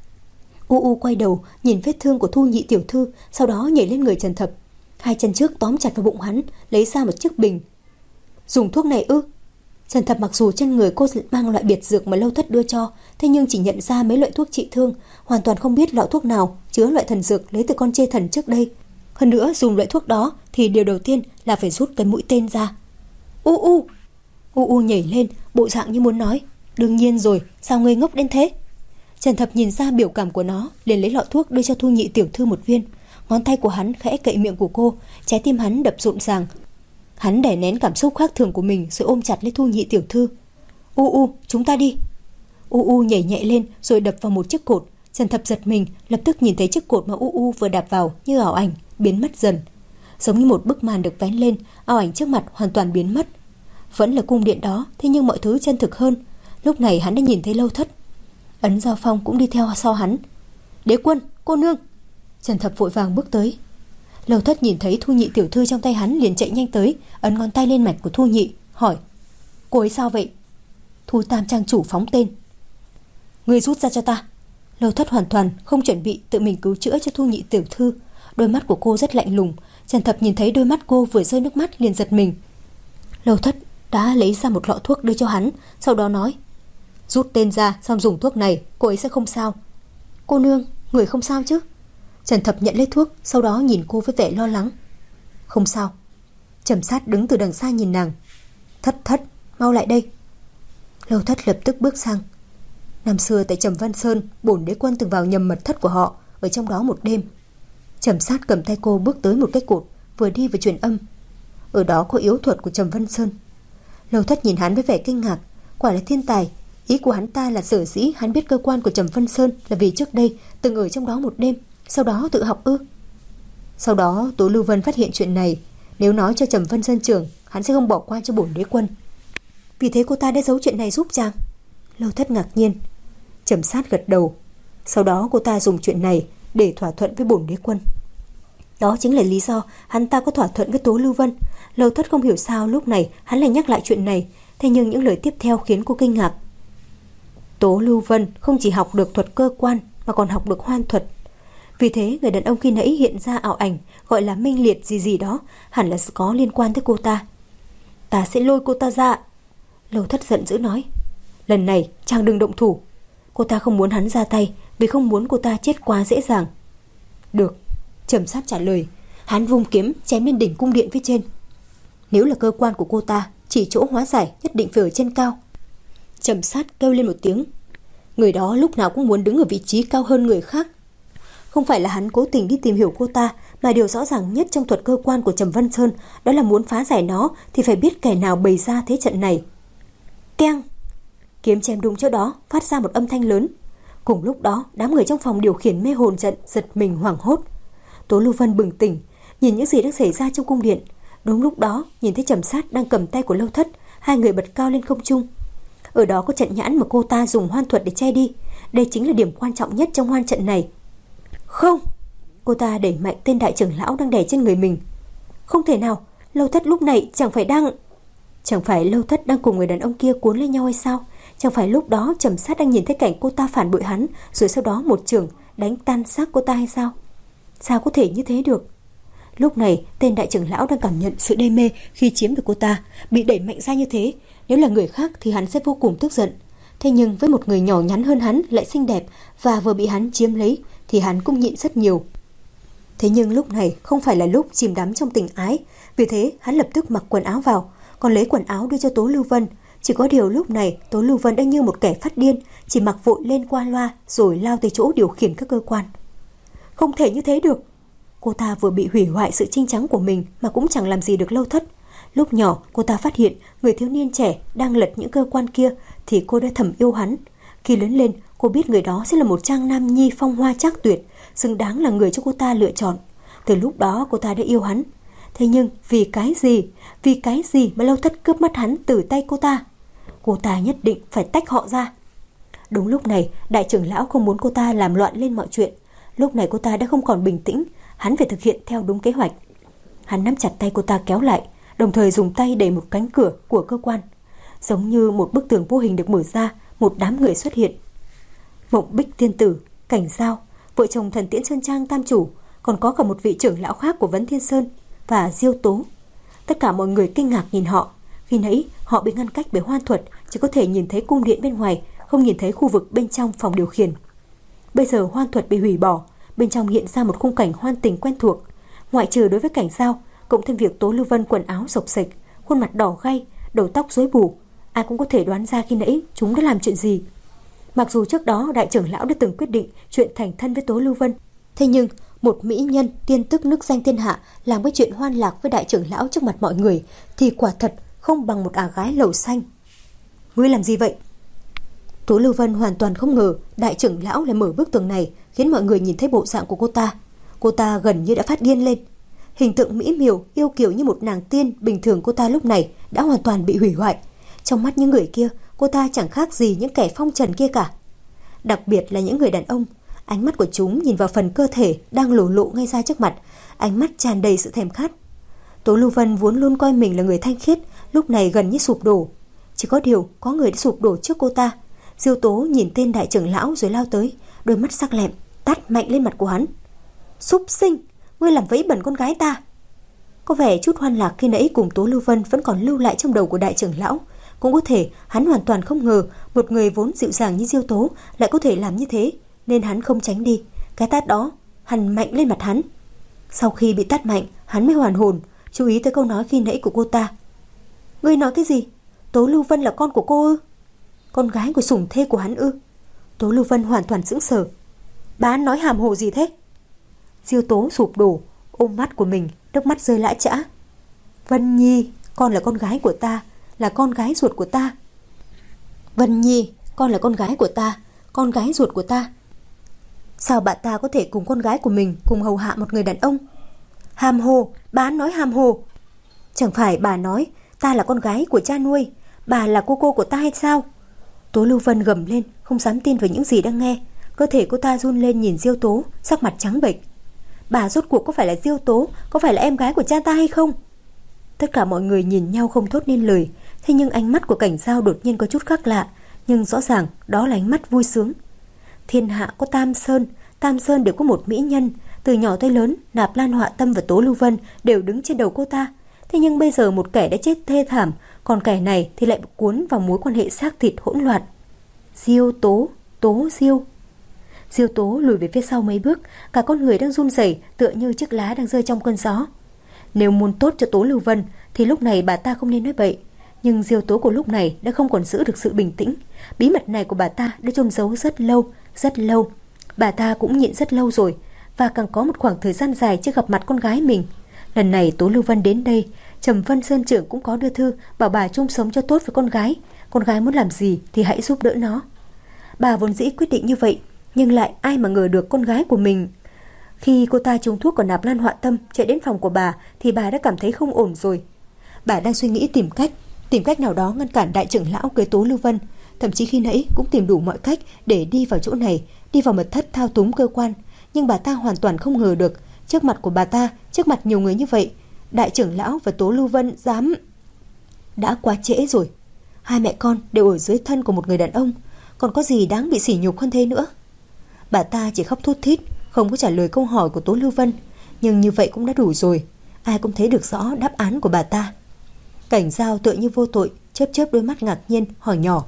U U quay đầu nhìn vết thương của Thu Nhị tiểu thư, sau đó nhảy lên người Trần Thập. Hai chân trước tóm chặt vào bụng hắn, lấy ra một chiếc bình. Dùng thuốc này ư? Trần Thập mặc dù trên người cô mang loại biệt dược mà Lâu Thất đưa cho, thế nhưng chỉ nhận ra mấy loại thuốc trị thương, hoàn toàn không biết lọ thuốc nào chứa loại thần dược lấy từ con chê thần trước đây. Hơn nữa dùng loại thuốc đó thì điều đầu tiên là phải rút cái mũi tên ra. U U. U U nhảy lên, bộ dạng như muốn nói. Đương nhiên rồi, sao ngươi ngốc đến thế? Trần Thập nhìn ra biểu cảm của nó, liền lấy lọ thuốc đưa cho Thu Nhị tiểu thư một viên. Ngón tay của hắn khẽ cậy miệng của cô, trái tim hắn đập rộn ràng. Hắn đè nén cảm xúc khác thường của mình rồi ôm chặt lấy Thu Nhị tiểu thư. U U, chúng ta đi. U U nhảy nhẹ lên rồi đập vào một chiếc cột. Trần Thập giật mình, lập tức nhìn thấy chiếc cột mà U U vừa đạp vào như ảo ảnh biến mất dần. Giống như một bức màn được vén lên, ảo ảnh trước mặt hoàn toàn biến mất. Vẫn là cung điện đó, thế nhưng mọi thứ chân thực hơn. Lúc này hắn đã nhìn thấy Lâu Thất. Ấn Giao Phong cũng đi theo sau hắn. Đế quân, cô nương. Trần Thập vội vàng bước tới. Lâu Thất nhìn thấy Thu Nhị tiểu thư trong tay hắn liền chạy nhanh tới, ấn ngón tay lên mạch của Thu Nhị, hỏi: Cô ấy sao vậy? Thu Tam trang chủ phóng tên. Ngươi rút ra cho ta. Lâu Thất hoàn toàn không chuẩn bị tự mình cứu chữa cho Thu Nhị tiểu thư. Đôi mắt của cô rất lạnh lùng. Trần Thập nhìn thấy đôi mắt cô vừa rơi nước mắt liền giật mình. Lâu Thất đã lấy ra một lọ thuốc đưa cho hắn, sau đó nói: Rút tên ra xong dùng thuốc này, cô ấy sẽ không sao. Cô nương, người không sao chứ? Trần Thập nhận lấy thuốc, sau đó nhìn cô với vẻ lo lắng. Không sao. Trầm Sát đứng từ đằng xa nhìn nàng. Thất Thất, mau lại đây. Lâu Thất lập tức bước sang. Năm xưa tại Trầm Văn Sơn, bổn đế quân từng vào nhầm mật thất của họ, ở trong đó một đêm. Trầm Sát cầm tay cô bước tới một cái cột, vừa đi vừa truyền âm. Ở đó có yếu thuật của Trầm Văn Sơn. Lâu Thất nhìn hắn với vẻ kinh ngạc. Quả là thiên tài. Ý của hắn ta là sở dĩ hắn biết cơ quan của Trầm Văn Sơn là vì trước đây từng ở trong đó một đêm, sau đó tự học ư? Sau đó Tố Lưu Vân phát hiện chuyện này, nếu nói cho Trầm Văn Sơn trưởng, hắn sẽ không bỏ qua cho bổn đế quân. Vì thế cô ta đã giấu chuyện này giúp chàng? Lâu Thất ngạc nhiên. Trầm Sát gật đầu. Sau đó cô ta dùng chuyện này để thỏa thuận với bổn đế quân. Đó chính là lý do hắn ta có thỏa thuận với Tố Lưu Vân. Lâu Thất không hiểu sao lúc này hắn lại nhắc lại chuyện này, thế nhưng những lời tiếp theo khiến cô kinh ngạc. Tố Lưu Vân không chỉ học được thuật cơ quan mà còn học được hoan thuật. Vì thế người đàn ông khi nãy hiện ra ảo ảnh gọi là Minh Liệt gì gì đó hẳn là có liên quan tới cô ta. Ta sẽ lôi cô ta ra. Lâu Thất giận dữ nói. Lần này chàng đừng động thủ. Cô ta không muốn hắn ra tay vì không muốn cô ta chết quá dễ dàng. Được, Trầm Sát trả lời. Hắn vung kiếm chém lên đỉnh cung điện phía trên. Nếu là cơ quan của cô ta, chỉ chỗ hóa giải nhất định phải ở trên cao. Trầm Sát kêu lên một tiếng. Người đó lúc nào cũng muốn đứng ở vị trí cao hơn người khác. Không phải là hắn cố tình đi tìm hiểu cô ta, mà điều rõ ràng nhất trong thuật cơ quan của Trầm Văn Sơn đó là muốn phá giải nó thì phải biết kẻ nào bày ra thế trận này. Keng! Kiếm chém đúng chỗ đó phát ra một âm thanh lớn. Cùng lúc đó đám người trong phòng điều khiển mê hồn trận giật mình hoảng hốt. Tố Lưu Vân bừng tỉnh, nhìn những gì đang xảy ra trong cung điện. Đúng lúc đó nhìn thấy Trầm Sát đang cầm tay của Lâu Thất, hai người bật cao lên không trung. Ở đó có trận nhãn mà cô ta dùng hoan thuật để che đi. Đây chính là điểm quan trọng nhất trong hoan trận này. Không! Cô ta đẩy mạnh tên đại trưởng lão đang đè trên người mình. Không thể nào, Lâu Thất lúc này chẳng phải đang... Chẳng phải Lâu Thất đang cùng người đàn ông kia cuốn lấy nhau hay sao? Chẳng phải lúc đó Trầm Sát đang nhìn thấy cảnh cô ta phản bội hắn, rồi sau đó một chưởng đánh tan xác cô ta hay sao? Sao có thể như thế được? Lúc này tên đại trưởng lão đang cảm nhận sự đê mê khi chiếm được cô ta, bị đẩy mạnh ra như thế. Nếu là người khác thì hắn sẽ vô cùng tức giận. Thế nhưng với một người nhỏ nhắn hơn hắn lại xinh đẹp và vừa bị hắn chiếm lấy thì hắn cũng nhịn rất nhiều. Thế nhưng lúc này không phải là lúc chìm đắm trong tình ái. Vì thế hắn lập tức mặc quần áo vào, còn lấy quần áo đưa cho Tố Lưu Vân. Chỉ có điều lúc này Tố Lưu Vân đang như một kẻ phát điên, chỉ mặc vội lên qua loa rồi lao tới chỗ điều khiển các cơ quan. Không thể như thế được. Cô ta vừa bị hủy hoại sự trinh trắng của mình mà cũng chẳng làm gì được Lâu Thất. Lúc nhỏ cô ta phát hiện người thiếu niên trẻ đang lật những cơ quan kia thì cô đã thầm yêu hắn. Khi lớn lên cô biết người đó sẽ là một trang nam nhi phong hoa trác tuyệt, xứng đáng là người cho cô ta lựa chọn. Từ lúc đó cô ta đã yêu hắn. Thế nhưng vì cái gì, vì cái gì mà Lâu Thất cướp mất hắn từ tay cô ta? Cô ta nhất định phải tách họ ra. Đúng lúc này đại trưởng lão không muốn cô ta làm loạn lên mọi chuyện. Lúc này cô ta đã không còn bình tĩnh, hắn phải thực hiện theo đúng kế hoạch. Hắn nắm chặt tay cô ta kéo lại, đồng thời dùng tay đẩy một cánh cửa của cơ quan. Giống như một bức tường vô hình được mở ra, một đám người xuất hiện. Mộng Bích tiên tử, Cảnh Giao, vợ chồng Thần Tiễn Sơn Trang tam chủ, còn có cả một vị trưởng lão khác của Vấn Thiên Sơn và Diêu Tố. Tất cả mọi người kinh ngạc nhìn họ. Khi nãy họ bị ngăn cách bởi hoan thuật, chỉ có thể nhìn thấy cung điện bên ngoài, không nhìn thấy khu vực bên trong phòng điều khiển. Bây giờ hoan thuật bị hủy bỏ, bên trong hiện ra một khung cảnh hoan tình quen thuộc. Ngoại trừ đối với Cảnh Giao, cộng thêm việc Tố Lưu Vân quần áo xộc xệch, khuôn mặt đỏ gay, đầu tóc rối bù, ai cũng có thể đoán ra khi nãy chúng đã làm chuyện gì. Mặc dù trước đó đại trưởng lão đã từng quyết định chuyện thành thân với Tố Lưu Vân, thế nhưng một mỹ nhân tiên tức nức danh thiên hạ làm cái chuyện hoan lạc với đại trưởng lão trước mặt mọi người thì quả thật không bằng một ả gái lầu xanh. Ngươi làm gì vậy? Tố Lưu Vân hoàn toàn không ngờ đại trưởng lão lại mở bức tường này, khiến mọi người nhìn thấy bộ dạng của cô ta. Cô ta gần như đã phát điên lên. Hình tượng mỹ miều yêu kiều như một nàng tiên bình thường cô ta lúc này đã hoàn toàn bị hủy hoại. Trong mắt những người kia, cô ta chẳng khác gì những kẻ phong trần kia cả. Đặc biệt là những người đàn ông, ánh mắt của chúng nhìn vào phần cơ thể đang lổ lộ ngay ra trước mặt, ánh mắt tràn đầy sự thèm khát. Tố Lưu Vân vốn luôn coi mình là người thanh khiết, lúc này gần như sụp đổ. Chỉ có điều có người đã sụp đổ trước cô ta. Diêu Tố nhìn tên đại trưởng lão rồi lao tới, đôi mắt sắc lẹm tát mạnh lên mặt của hắn. Súc sinh, ngươi làm vấy bẩn con gái ta. Có vẻ chút hoan lạc khi nãy cùng Tố Lưu Vân vẫn còn lưu lại trong đầu của đại trưởng lão. Cũng có thể hắn hoàn toàn không ngờ một người vốn dịu dàng như Diêu Tố lại có thể làm như thế, nên hắn không tránh đi. Cái tát đó hằn mạnh lên mặt hắn. Sau khi bị tát mạnh, hắn mới hoàn hồn, chú ý tới câu nói khi nãy của cô ta. Ngươi nói cái gì? Tố Lưu Vân là con của cô ư? Con gái của sủng thê của hắn ư? Tố Lưu Vân hoàn toàn sững sờ. Bà nói hàm hồ gì thế? Diêu Tố sụp đổ, ôm mắt của mình, nước mắt rơi lã chã. Vân Nhi, con là con gái của ta, là con gái ruột của ta. Vân Nhi, con là con gái của ta, con gái ruột của ta. Sao bà ta có thể cùng con gái của mình cùng hầu hạ một người đàn ông? Hàm hồ, bà nói hàm hồ. Chẳng phải bà nói ta là con gái của cha nuôi, bà là cô cô của ta hay sao? Tố Lưu Vân gầm lên, không dám tin vào những gì đang nghe. Cơ thể cô ta run lên nhìn Diêu Tố, sắc mặt trắng bệch. Bà rốt cuộc có phải là Diêu Tố, có phải là em gái của cha ta hay không? Tất cả mọi người nhìn nhau không thốt nên lời. Thế nhưng ánh mắt của Cảnh Giao đột nhiên có chút khác lạ, nhưng rõ ràng đó là ánh mắt vui sướng. Thiên hạ có Tam Sơn, Tam Sơn đều có một mỹ nhân, từ nhỏ tới lớn, Nạp Lan Họa Tâm và Tố Lưu Vân đều đứng trên đầu cô ta. Thế nhưng bây giờ một kẻ đã chết thê thảm, còn kẻ này thì lại cuốn vào mối quan hệ xác thịt hỗn loạn. Diêu Tố, Tố Diêu. Diêu Tố lùi về phía sau mấy bước, cả con người đang run rẩy tựa như chiếc lá đang rơi trong cơn gió. Nếu muốn tốt cho Tố Lưu Vân thì lúc này bà ta không nên nói bậy, nhưng Diêu Tố của lúc này đã không còn giữ được sự bình tĩnh. Bí mật này của bà ta đã chôn giấu rất lâu, rất lâu. Bà ta cũng nhịn rất lâu rồi, và càng có một khoảng thời gian dài chưa gặp mặt con gái mình. Lần này Tố Lưu Vân đến đây, Trầm Vân Sơn trưởng cũng có đưa thư bảo bà chung sống cho tốt với con gái. Con gái muốn làm gì thì hãy giúp đỡ nó. Bà vốn dĩ quyết định như vậy, nhưng lại ai mà ngờ được con gái của mình. Khi cô ta trúng thuốc của Nạp Lan Họa Tâm chạy đến phòng của bà thì bà đã cảm thấy không ổn rồi. Bà đang suy nghĩ tìm cách, tìm cách nào đó ngăn cản đại trưởng lão cưới Tố Lưu Vân. Thậm chí khi nãy cũng tìm đủ mọi cách để đi vào chỗ này, đi vào mật thất thao túng cơ quan. Nhưng bà ta hoàn toàn không ngờ được, trước mặt của bà ta, trước mặt nhiều người như vậy, đại trưởng lão và Tố Lưu Vân dám... Đã quá trễ rồi. Hai mẹ con đều ở dưới thân của một người đàn ông, còn có gì đáng bị sỉ nhục hơn thế nữa. Bà ta chỉ khóc thút thít, không có trả lời câu hỏi của Tố Lưu Vân. Nhưng như vậy cũng đã đủ rồi. Ai cũng thấy được rõ đáp án của bà ta. Cảnh Giao tựa như vô tội, chớp chớp đôi mắt ngạc nhiên hỏi nhỏ: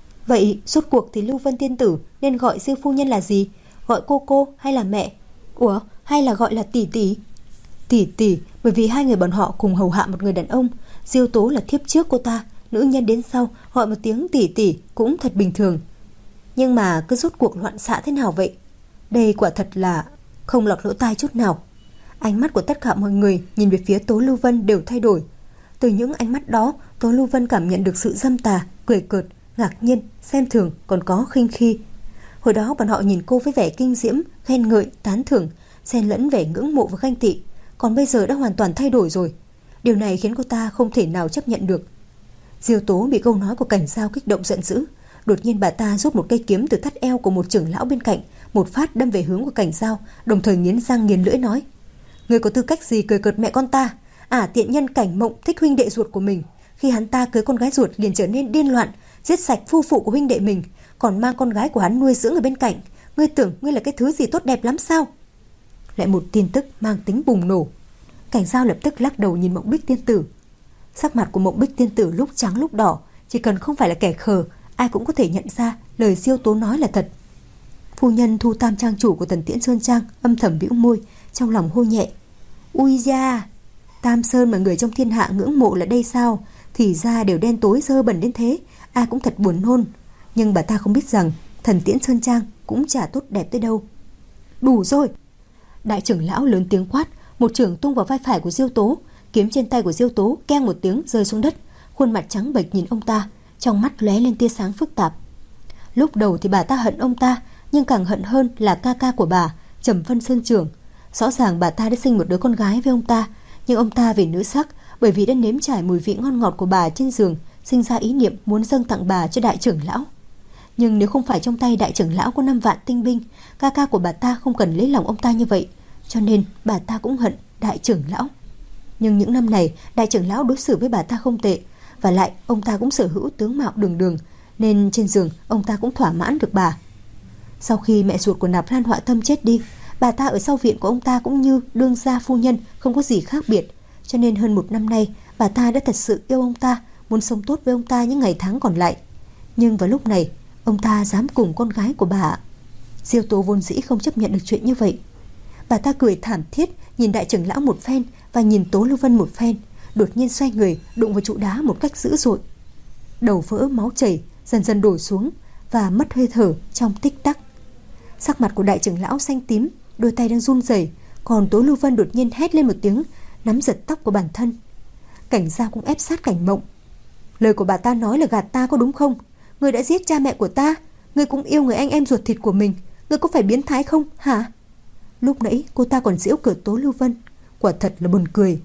Vậy rốt cuộc thì Lưu Vân tiên tử nên gọi Diêu phu nhân là gì? Gọi cô cô hay là mẹ? Ủa, hay là gọi là tỷ tỷ? Tỷ tỷ, bởi vì hai người bọn họ cùng hầu hạ một người đàn ông. Diêu Tố là thiếp trước cô ta, nữ nhân đến sau gọi một tiếng tỷ tỷ cũng thật bình thường. Nhưng mà cứ rốt cuộc loạn xạ thế nào vậy? Đây quả thật là không lọt lỗ tai chút nào. Ánh mắt của tất cả mọi người nhìn về phía Tố Lưu Vân đều thay đổi. Từ những ánh mắt đó, Tố Lưu Vân cảm nhận được sự dâm tà, cười cợt, ngạc nhiên, xem thường, còn có khinh khi. Hồi đó bọn họ nhìn cô với vẻ kinh diễm, khen ngợi, tán thưởng, xen lẫn vẻ ngưỡng mộ và ganh tị. Còn bây giờ đã hoàn toàn thay đổi rồi. Điều này khiến cô ta không thể nào chấp nhận được. Diêu Tố bị câu nói của Cảnh Giao kích động giận dữ. Đột nhiên bà ta rút một cây kiếm từ thắt eo của một trưởng lão bên cạnh, một phát đâm về hướng của Cảnh Giao, đồng thời nghiến răng nghiến lưỡi nói: Ngươi có tư cách gì cười cợt mẹ con ta? À, tiện nhân Cảnh Mộng thích huynh đệ ruột của mình. Khi hắn ta cưới con gái ruột liền trở nên điên loạn, giết sạch phu phụ của huynh đệ mình, còn mang con gái của hắn nuôi dưỡng ở bên cạnh. Ngươi tưởng ngươi là cái thứ gì tốt đẹp lắm sao? Lại một tin tức mang tính bùng nổ. Cảnh Giao lập tức lắc đầu nhìn Mộng Bích tiên tử. Sắc mặt của Mộng Bích tiên tử lúc trắng lúc đỏ, chỉ cần không phải là kẻ khờ, ai cũng có thể nhận ra lời Diêu Tố nói là thật. Phu nhân Thu Tam trang chủ của Tần Tiễn Sơn Trang âm thầm bĩu môi, trong lòng hô nhẹ: Ui da, Tam Sơn mà người trong thiên hạ ngưỡng mộ là đây sao? Thì ra đều đen tối dơ bẩn đến thế, ai cũng thật buồn nôn. Nhưng bà ta không biết rằng Thần Tiễn Sơn Trang cũng chả tốt đẹp tới đâu. Đủ rồi! Đại trưởng lão lớn tiếng quát, một chưởng tung vào vai phải của Diêu Tố. Kiếm trên tay của Diêu Tố keng một tiếng rơi xuống đất. Khuôn mặt trắng bệch nhìn ông ta, trong mắt lóe lên tia sáng phức tạp. Lúc đầu thì bà ta hận ông ta, nhưng càng hận hơn là ca ca của bà, Trầm Vân Sơn trưởng. Rõ ràng bà ta đã sinh một đứa con gái với ông ta, nhưng ông ta vì nữ sắc, bởi vì đã nếm trải mùi vị ngon ngọt của bà trên giường, sinh ra ý niệm muốn dâng tặng bà cho đại trưởng lão. Nhưng nếu không phải trong tay đại trưởng lão có năm vạn tinh binh, ca ca của bà ta không cần lấy lòng ông ta như vậy, cho nên bà ta cũng hận đại trưởng lão. Nhưng những năm này đại trưởng lão đối xử với bà ta không tệ, và lại ông ta cũng sở hữu tướng mạo đường đường, nên trên giường ông ta cũng thỏa mãn được bà. Sau khi mẹ ruột của Nạp Lan Họa Tâm chết đi, bà ta ở sau viện của ông ta cũng như đương gia phu nhân, không có gì khác biệt. Cho nên hơn một năm nay bà ta đã thật sự yêu ông ta, muốn sống tốt với ông ta những ngày tháng còn lại. Nhưng vào lúc này ông ta dám cùng con gái của bà. Diêu Tố vốn dĩ không chấp nhận được chuyện như vậy. Bà ta cười thảm thiết nhìn đại trưởng lão một phen và nhìn Tố Lưu Vân một phen, đột nhiên xoay người đụng vào trụ đá một cách dữ dội. Đầu vỡ máu chảy, dần dần đổ xuống và mất hơi thở trong tích tắc. Sắc mặt của đại trưởng lão xanh tím, đôi tay đang run rẩy, còn Tố Lưu Vân đột nhiên hét lên một tiếng, nắm giật tóc của bản thân. Cảnh Giao cũng ép sát Cảnh Mộng. Lời của bà ta nói là gạt ta có đúng không? Ngươi đã giết cha mẹ của ta, ngươi cũng yêu người anh em ruột thịt của mình, ngươi có phải biến thái không hả? Lúc nãy cô ta còn giễu cợt Tố Lưu Vân, quả thật là buồn cười.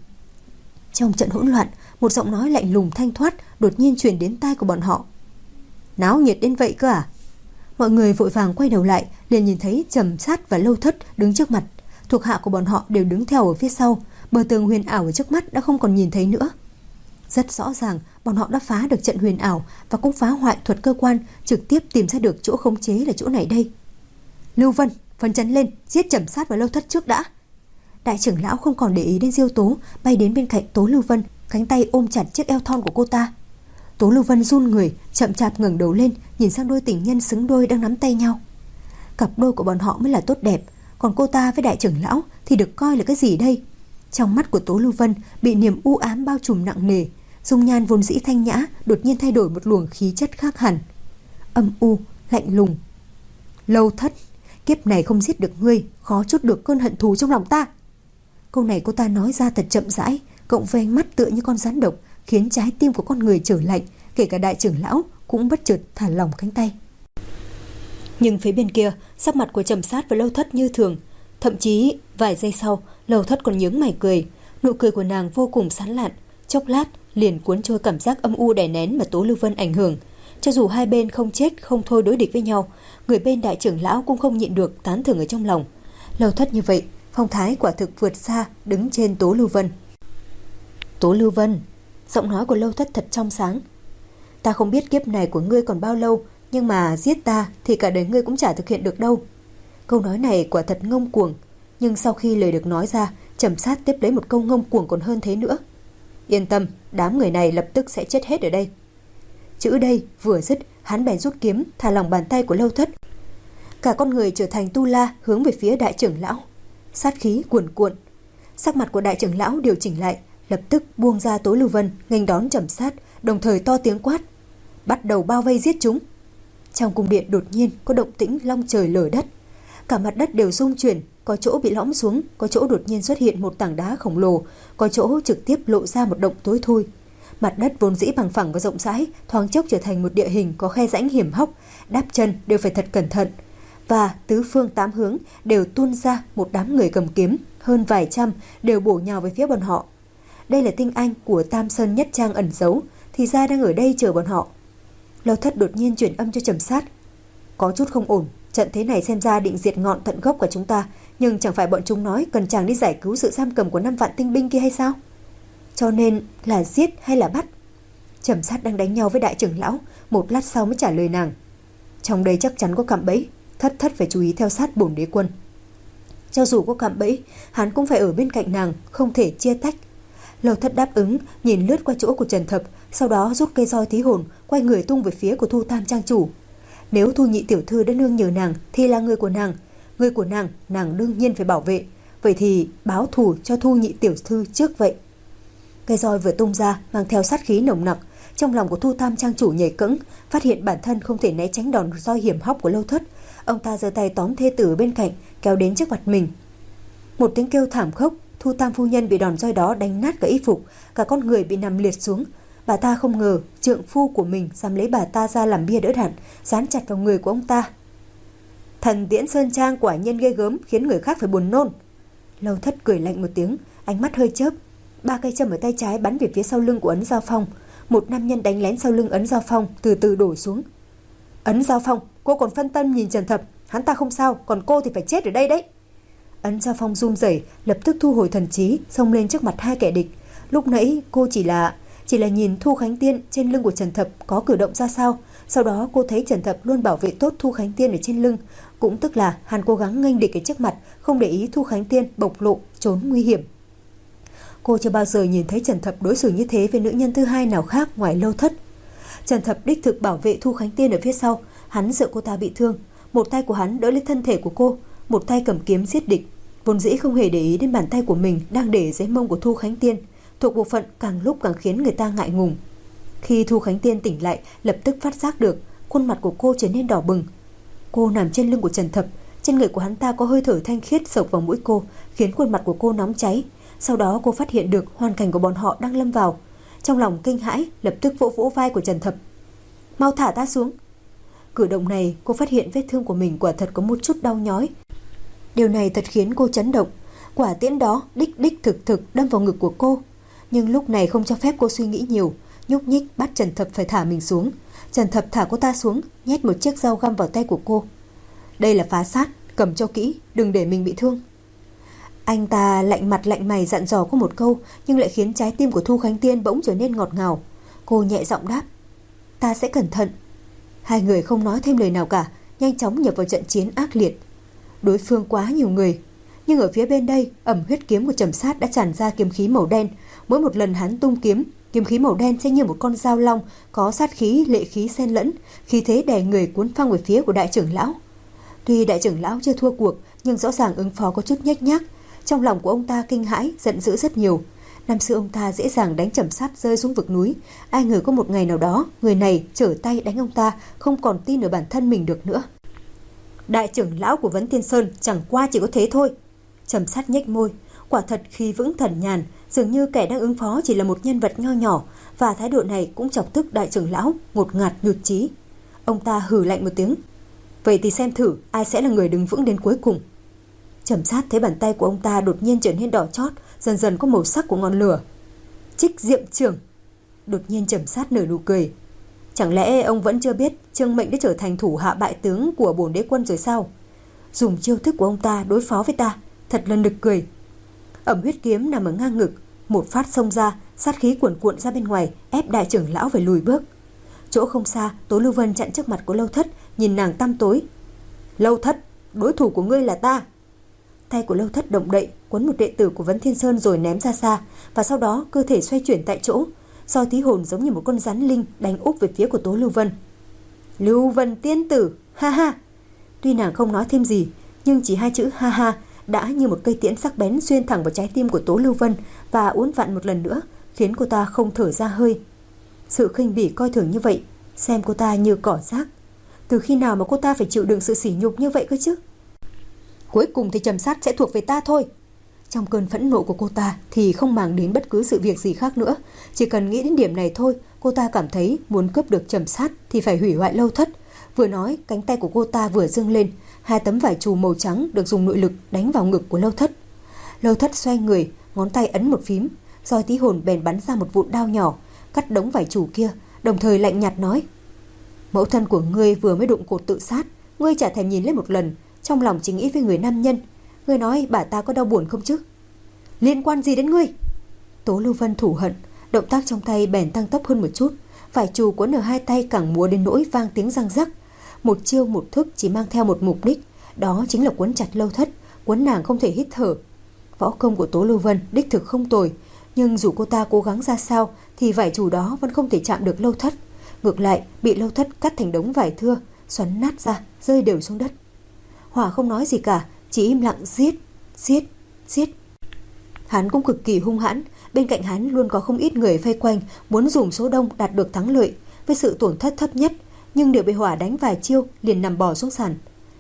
Trong trận hỗn loạn, một giọng nói lạnh lùng thanh thoát đột nhiên truyền đến tai của bọn họ. Náo nhiệt đến vậy cơ à? Mọi người vội vàng quay đầu lại, liền nhìn thấy Trầm Sát và Lâu Thất đứng trước mặt. Thuộc hạ của bọn họ đều đứng theo ở phía sau, bờ tường huyền ảo ở trước mắt đã không còn nhìn thấy nữa. Rất rõ ràng, bọn họ đã phá được trận huyền ảo và cũng phá hoại thuật cơ quan, trực tiếp tìm ra được chỗ khống chế là chỗ này đây. Lưu Vân, phấn chấn lên, giết Trầm Sát và Lâu Thất trước đã. Đại trưởng lão không còn để ý đến Diêu Tố, bay đến bên cạnh Tố Lưu Vân, cánh tay ôm chặt chiếc eo thon của cô ta. Tố Lưu Vân run người, chậm chạp ngẩng đầu lên, nhìn sang đôi tình nhân xứng đôi đang nắm tay nhau. Cặp đôi của bọn họ mới là tốt đẹp, còn cô ta với đại trưởng lão thì được coi là cái gì đây? Trong mắt của Tố Lưu Vân bị niềm u ám bao trùm nặng nề, dung nhan vốn dĩ thanh nhã đột nhiên thay đổi một luồng khí chất khác hẳn, âm u, lạnh lùng. Lâu Thất, kiếp này không giết được ngươi, khó trút được cơn hận thù trong lòng ta. Câu này cô ta nói ra thật chậm rãi, cộng với ánh mắt tựa như con rắn độc, khiến trái tim của con người trở lạnh, kể cả đại trưởng lão cũng bất chợt thả lỏng cánh tay. Nhưng phía bên kia, sắc mặt của Trầm Sát và Lâu Thất như thường, thậm chí vài giây sau, Lâu Thất còn nhướng mày cười, nụ cười của nàng vô cùng sán lạn, chốc lát liền cuốn trôi cảm giác âm u đè nén mà Tố Lưu Vân ảnh hưởng. Cho dù hai bên không chết không thôi đối địch với nhau, người bên đại trưởng lão cũng không nhịn được tán thưởng ở trong lòng. Lâu Thất như vậy, phong thái quả thực vượt xa đứng trên Tố Lưu Vân. Tố Lưu Vân, giọng nói của Lâu Thất thật trong sáng. Ta không biết kiếp này của ngươi còn bao lâu, nhưng mà giết ta thì cả đời ngươi cũng chả thực hiện được đâu. Câu nói này quả thật ngông cuồng, nhưng sau khi lời được nói ra, Trầm Sát tiếp lấy một câu ngông cuồng còn hơn thế nữa. Yên tâm, đám người này lập tức sẽ chết hết ở đây. Chữ đây vừa dứt, hắn bèn rút kiếm thả lỏng bàn tay của Lâu Thất. Cả con người trở thành tu la hướng về phía đại trưởng lão. Sát khí cuồn cuộn. Sắc mặt của đại trưởng lão điều chỉnh lại, lập tức buông ra Tố Lưu Vân, nghênh đón Trầm Sát, đồng thời to tiếng quát: bắt đầu bao vây giết chúng. Trong cung điện đột nhiên có động tĩnh long trời lở đất, cả mặt đất đều rung chuyển, có chỗ bị lõm xuống, có chỗ đột nhiên xuất hiện một tảng đá khổng lồ, có chỗ trực tiếp lộ ra một động tối thui. Mặt đất vốn dĩ bằng phẳng và rộng rãi, thoáng chốc trở thành một địa hình có khe rãnh hiểm hóc, đáp chân đều phải thật cẩn thận. Và tứ phương tám hướng đều tuôn ra một đám người cầm kiếm, hơn vài trăm đều bổ nhào về phía bọn họ. Đây là tinh anh của Tam Sơn Nhất Trang ẩn giấu, thì ra đang ở đây chờ bọn họ. Lâu Thất đột nhiên chuyển âm cho Trầm Sát: có chút không ổn, trận thế này xem ra định diệt ngọn tận gốc của chúng ta, nhưng chẳng phải bọn chúng nói cần chàng đi giải cứu sự giam cầm của năm vạn tinh binh kia hay sao? Cho nên là giết hay là bắt? Trầm Sát đang đánh nhau với đại trưởng lão, một lát sau mới trả lời nàng: trong đây chắc chắn có cạm bẫy, Thất Thất phải chú ý theo sát bổn đế quân. Cho dù có cạm bẫy, hắn cũng phải ở bên cạnh nàng, không thể chia tách. Lâu Thất đáp ứng, nhìn lướt qua chỗ của Trần Thập, sau đó rút cây roi thí hồn, quay người tung về phía của Thu Tam trang chủ. Nếu Thu nhị tiểu thư đã nương nhờ nàng thì là người của nàng, người của nàng nàng đương nhiên phải bảo vệ, vậy thì báo thù cho Thu nhị tiểu thư trước vậy. Cây roi vừa tung ra mang theo sát khí nồng nặc, trong lòng của Thu Tam trang chủ nhảy cẫng, phát hiện bản thân không thể né tránh đòn roi hiểm hóc của Lâu Thất. Ông ta giơ tay tóm thê tử bên cạnh, kéo đến trước mặt mình. Một tiếng kêu thảm khốc, Thu Tam phu nhân bị đòn roi đó đánh nát cả y phục, cả con người bị nằm liệt xuống. Bà ta không ngờ trượng phu của mình dám lấy bà ta ra làm bia đỡ đạn, dán chặt vào người của ông ta. Thần Tiễn Sơn Trang quả nhiên ghê gớm, khiến người khác phải buồn nôn. Lâu Thất cười lạnh một tiếng, ánh mắt hơi chớp, ba cây châm ở tay trái bắn về phía sau lưng của Ấn Giao Phong. Một nam nhân đánh lén sau lưng Ấn Giao Phong, từ từ đổ xuống. Ấn Giao Phong, cô còn phân tâm nhìn Trần Thập, hắn ta không sao, còn cô thì phải chết ở đây đấy. Ấn Giao Phong run rẩy, lập tức thu hồi thần trí, xông lên trước mặt hai kẻ địch. Lúc nãy cô chỉ là chỉ là nhìn Thu Khánh Tiên trên lưng của Trần Thập có cử động ra sao, sau đó cô thấy Trần Thập luôn bảo vệ tốt Thu Khánh Tiên ở trên lưng, cũng tức là hắn cố gắng nghênh địch ở trước mặt, không để ý Thu Khánh Tiên bộc lộ trốn nguy hiểm. Cô chưa bao giờ nhìn thấy Trần Thập đối xử như thế với nữ nhân thứ hai nào khác ngoài Lâu Thất. Trần Thập đích thực bảo vệ Thu Khánh Tiên ở phía sau, hắn sợ cô ta bị thương, một tay của hắn đỡ lên thân thể của cô, một tay cầm kiếm giết địch, vốn dĩ không hề để ý đến bàn tay của mình đang để dưới mông của Thu Khánh Tiên, thuộc bộ phận càng lúc càng khiến người ta ngại ngùng. Khi Thu Khánh Tiên tỉnh lại, lập tức phát giác được khuôn mặt của cô trở nên đỏ bừng. Cô nằm trên lưng của Trần Thập, trên người của hắn ta có hơi thở thanh khiết sộc vào mũi cô, khiến khuôn mặt của cô nóng cháy. Sau đó cô phát hiện được hoàn cảnh của bọn họ đang lâm vào, trong lòng kinh hãi, lập tức vỗ vỗ vai của Trần Thập: mau thả ta xuống. Cử động này, cô phát hiện vết thương của mình quả thật có một chút đau nhói. Điều này thật khiến cô chấn động. Quả tiễn đó đích đích thực thực đâm vào ngực của cô, nhưng lúc này không cho phép cô suy nghĩ nhiều, nhúc nhích bắt Trần Thập phải thả mình xuống. Trần Thập thả cô ta xuống, nhét một chiếc dao găm vào tay của cô. Đây là phá sát, cầm cho kỹ, đừng để mình bị thương. Anh ta lạnh mặt lạnh mày dặn dò có một câu, nhưng lại khiến trái tim của Thu Khánh Tiên bỗng trở nên ngọt ngào. Cô nhẹ giọng đáp: ta sẽ cẩn thận. Hai người không nói thêm lời nào cả, nhanh chóng nhập vào trận chiến ác liệt. đối phương quá nhiều người. Nhưng ở phía bên đây, ẩm huyết kiếm của Trầm Sát đã tràn ra kiếm khí màu đen. Mỗi một lần hắn tung kiếm, kiếm khí màu đen sẽ như một con dao long, có sát khí, lệ khí xen lẫn, khí thế đè người cuốn phăng về phía của đại trưởng lão. Tuy đại trưởng lão chưa thua cuộc, nhưng rõ ràng ứng phó có chút nhếch nhác. Trong lòng của ông ta kinh hãi, giận dữ rất nhiều. Năm xưa ông ta dễ dàng đánh Trầm Sát rơi xuống vực núi, ai ngờ có một ngày nào đó, người này trở tay đánh ông ta, không còn tin ở bản thân mình được nữa. Đại trưởng lão của Vấn Thiên Sơn chẳng qua chỉ có thế thôi. Trầm Sát nhếch môi, quả thật khi vững thần nhàn, dường như kẻ đang ứng phó chỉ là một nhân vật nho nhỏ, và thái độ này cũng chọc tức đại trưởng lão, ngột ngạt nhụt chí. Ông ta hừ lạnh một tiếng, vậy thì xem thử ai sẽ là người đứng vững đến cuối cùng. Trầm Sát thấy bàn tay của ông ta đột nhiên trở nên đỏ chót, dần dần có màu sắc của ngọn lửa. Trích Diệm Trưởng. Đột nhiên Trầm Sát nở nụ cười. Chẳng lẽ ông vẫn chưa biết Trương Mệnh đã trở thành thủ hạ bại tướng của Bổn Đế Quân rồi sao? Dùng chiêu thức của ông ta đối phó với ta, thật là nực cười. Ẩm huyết kiếm nằm ở ngang ngực, một phát xông ra, sát khí cuồn cuộn ra bên ngoài, ép đại trưởng lão phải lùi bước. Chỗ không xa, Tố Lưu Vân chặn trước mặt của Lâu Thất, nhìn nàng tăm tối. Lâu Thất, đối thủ của ngươi là ta. Tay của Lâu Thất động đậy, quấn một đệ tử của Vấn Thiên Sơn rồi ném ra xa, và sau đó cơ thể xoay chuyển tại chỗ, soi tí hồn giống như một con rắn linh đánh úp về phía của Tố Lưu Vân. Lưu Vân tiên tử, ha ha. Tuy nàng không nói thêm gì, nhưng chỉ hai chữ ha ha đã như một cây tiễn sắc bén xuyên thẳng vào trái tim của Tố Lưu Vân và uốn vặn một lần nữa, khiến cô ta không thở ra hơi. Sự khinh bỉ coi thường như vậy, xem cô ta như cỏ rác. Từ khi nào mà cô ta phải chịu đựng sự sỉ nhục như vậy cơ chứ? Cuối cùng thì Trầm Sát sẽ thuộc về ta thôi. Trong cơn phẫn nộ của cô ta thì không màng đến bất cứ sự việc gì khác nữa. Chỉ cần nghĩ đến điểm này thôi, cô ta cảm thấy muốn cướp được Trầm Sát thì phải hủy hoại Lâu Thất. Vừa nói, cánh tay của cô ta vừa dâng lên, hai tấm vải trù màu trắng được dùng nội lực đánh vào ngực của Lâu Thất. Lâu Thất xoay người, ngón tay ấn một phím, roi tí hồn bèn bắn ra một vụn đao nhỏ, cắt đống vải trù kia, đồng thời lạnh nhạt nói: Mẫu thân của ngươi vừa mới đụng cột tự sát, ngươi chả thèm nhìn lên một lần, trong lòng chỉ nghĩ với người nam nhân. Ngươi nói bà ta có đau buồn không chứ? Liên quan gì đến ngươi? Tố Lưu Vân thủ hận, động tác trong tay bèn tăng tốc hơn một chút, vải trù quấn ở hai tay càng múa đến nỗi vang tiếng răng rắc. Một chiêu một thức chỉ mang theo một mục đích, đó chính là quấn chặt Lâu Thất, quấn nàng không thể hít thở. Võ công của Tố Lưu Vân đích thực không tồi, nhưng dù cô ta cố gắng ra sao thì vải trù đó vẫn không thể chạm được Lâu Thất. Ngược lại bị Lâu Thất cắt thành đống vải thưa, xoắn nát ra, rơi đều xuống đất. Hỏa không nói gì cả, chỉ im lặng giết, giết, giết. Hắn cũng cực kỳ hung hãn, bên cạnh hắn luôn có không ít người vây quanh, muốn dùng số đông đạt được thắng lợi với sự tổn thất thấp nhất, nhưng đều bị Hỏa đánh vài chiêu liền nằm bò xuống sàn.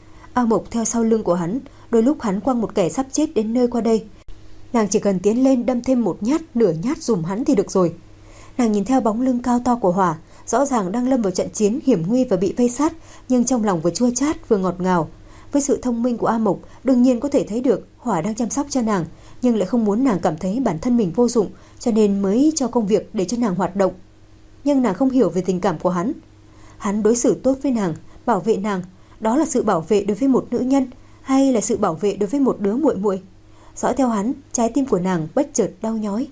A Mộc theo sau lưng của hắn, đôi lúc hắn quăng một kẻ sắp chết đến nơi qua đây, nàng chỉ cần tiến lên đâm thêm một nhát, nửa nhát dùm hắn thì được rồi. Nàng nhìn theo bóng lưng cao to của Hỏa, rõ ràng đang lâm vào trận chiến hiểm nguy và bị vây sát, nhưng trong lòng vừa chua chát vừa ngọt ngào. Với sự thông minh của A Mộc, đương nhiên có thể thấy được Hỏa đang chăm sóc cho nàng, nhưng lại không muốn nàng cảm thấy bản thân mình vô dụng, cho nên mới cho công việc để cho nàng hoạt động. Nhưng nàng không hiểu về tình cảm của hắn. Hắn đối xử tốt với nàng, bảo vệ nàng, đó là sự bảo vệ đối với một nữ nhân hay là sự bảo vệ đối với một đứa muội muội? Dõi theo hắn, trái tim của nàng bất chợt đau nhói.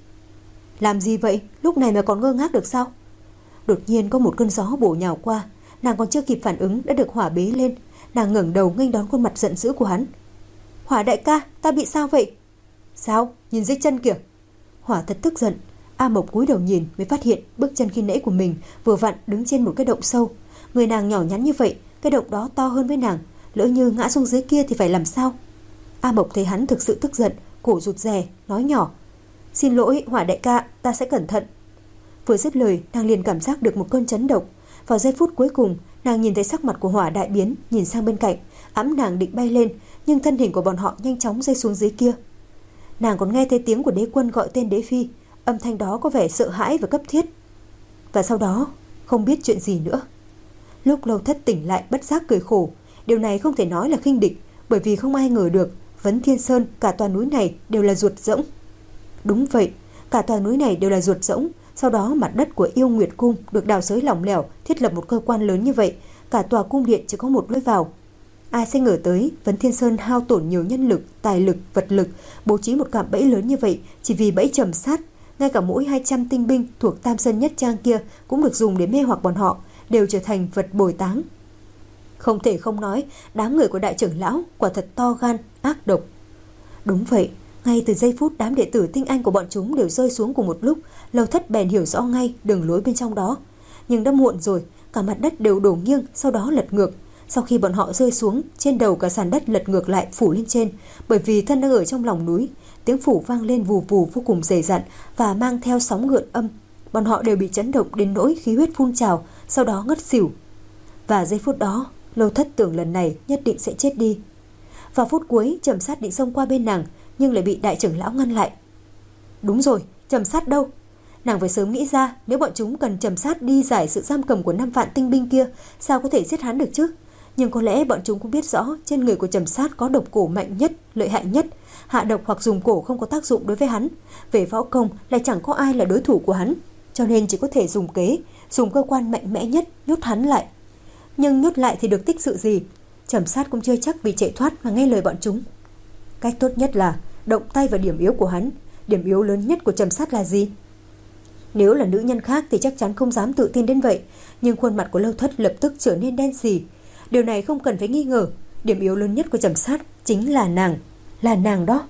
Làm gì vậy? Lúc này mà còn ngơ ngác được sao? Đột nhiên có một cơn gió bổ nhào qua, nàng còn chưa kịp phản ứng đã được Hỏa bế lên. Nàng ngẩng đầu nghênh đón khuôn mặt giận dữ của hắn. Hỏa đại ca, ta bị sao vậy? Sao? Nhìn dưới chân kìa. Hỏa thật tức giận. A Mộc cúi đầu nhìn mới phát hiện bước chân khi nãy của mình vừa vặn đứng trên một cái động sâu. Người nàng nhỏ nhắn như vậy, cái động đó to hơn với nàng, lỡ như ngã xuống dưới kia thì phải làm sao? A Mộc thấy hắn thực sự tức giận, cổ rụt rè, nói nhỏ: Xin lỗi Hỏa đại ca, ta sẽ cẩn thận. Vừa dứt lời, nàng liền cảm giác được một cơn chấn động. Vào giây phút cuối cùng, nàng nhìn thấy sắc mặt của Hỏa đại biến, nhìn sang bên cạnh, ẵm nàng định bay lên, nhưng thân hình của bọn họ nhanh chóng rơi xuống dưới kia. Nàng còn nghe thấy tiếng của đế quân gọi tên Đế Phi, âm thanh đó có vẻ sợ hãi và cấp thiết. Và sau đó, không biết chuyện gì nữa. Lúc Lâu Thất tỉnh lại bất giác cười khổ, điều này không thể nói là khinh địch, bởi vì không ai ngờ được Vấn Thiên Sơn, cả tòa núi này đều là ruột rỗng. Đúng vậy, cả tòa núi này đều là ruột rỗng. Sau đó mặt đất của Yêu Nguyệt Cung được đào xới lỏng lẻo, thiết lập một cơ quan lớn như vậy, cả tòa cung điện chỉ có một lối vào. Ai sẽ ngờ tới Vấn Thiên Sơn hao tổn nhiều nhân lực, tài lực, vật lực, bố trí một cạm bẫy lớn như vậy chỉ vì bẫy Trầm Sát. Ngay cả mỗi hai trăm tinh binh thuộc Tam Sơn Nhất Trang kia cũng được dùng để mê hoặc bọn họ, đều trở thành vật bồi táng. Không thể không nói, đám người của đại trưởng lão quả thật to gan, ác độc. Đúng vậy, ngay từ giây phút đám đệ tử tinh anh của bọn chúng đều rơi xuống cùng một lúc, Lâu Thất bèn hiểu rõ ngay đường lối bên trong đó. Nhưng đã muộn rồi, cả mặt đất đều đổ nghiêng, sau đó lật ngược. Sau khi bọn họ rơi xuống, trên đầu cả sàn đất lật ngược lại phủ lên trên, bởi vì thân đang ở trong lòng núi. Tiếng phủ vang lên vù vù vô cùng dày dặn và mang theo sóng gợn âm. Bọn họ đều bị chấn động đến nỗi khí huyết phun trào, sau đó ngất xỉu. Và giây phút đó, Lâu Thất tưởng lần này nhất định sẽ chết đi. Vào phút cuối, Trầm Sát định xông qua bên nàng, nhưng lại bị đại trưởng lão ngăn lại. Đúng rồi, Trầm Sát đâu? Nàng phải sớm nghĩ ra, nếu bọn chúng cần Trầm Sát đi giải sự giam cầm của năm vạn tinh binh kia, sao có thể giết hắn được chứ? Nhưng có lẽ bọn chúng cũng biết rõ trên người của Trầm Sát có độc cổ mạnh nhất, lợi hại nhất. Hạ độc hoặc dùng cổ không có tác dụng đối với hắn. Về võ công lại chẳng có ai là đối thủ của hắn, cho nên chỉ có thể dùng kế, dùng cơ quan mạnh mẽ nhất nhốt hắn lại. Nhưng nhốt lại thì được tích sự gì? Trầm Sát cũng chưa chắc vì chạy thoát mà nghe lời bọn chúng. Cách tốt nhất là động tay vào điểm yếu của hắn. Điểm yếu lớn nhất của Trầm Sát là gì? Nếu là nữ nhân khác thì chắc chắn không dám tự tin đến vậy, nhưng khuôn mặt của Lâu Thất lập tức trở nên đen sì. Điều này không cần phải nghi ngờ, điểm yếu lớn nhất của Trầm Sát chính là nàng, là nàng đó.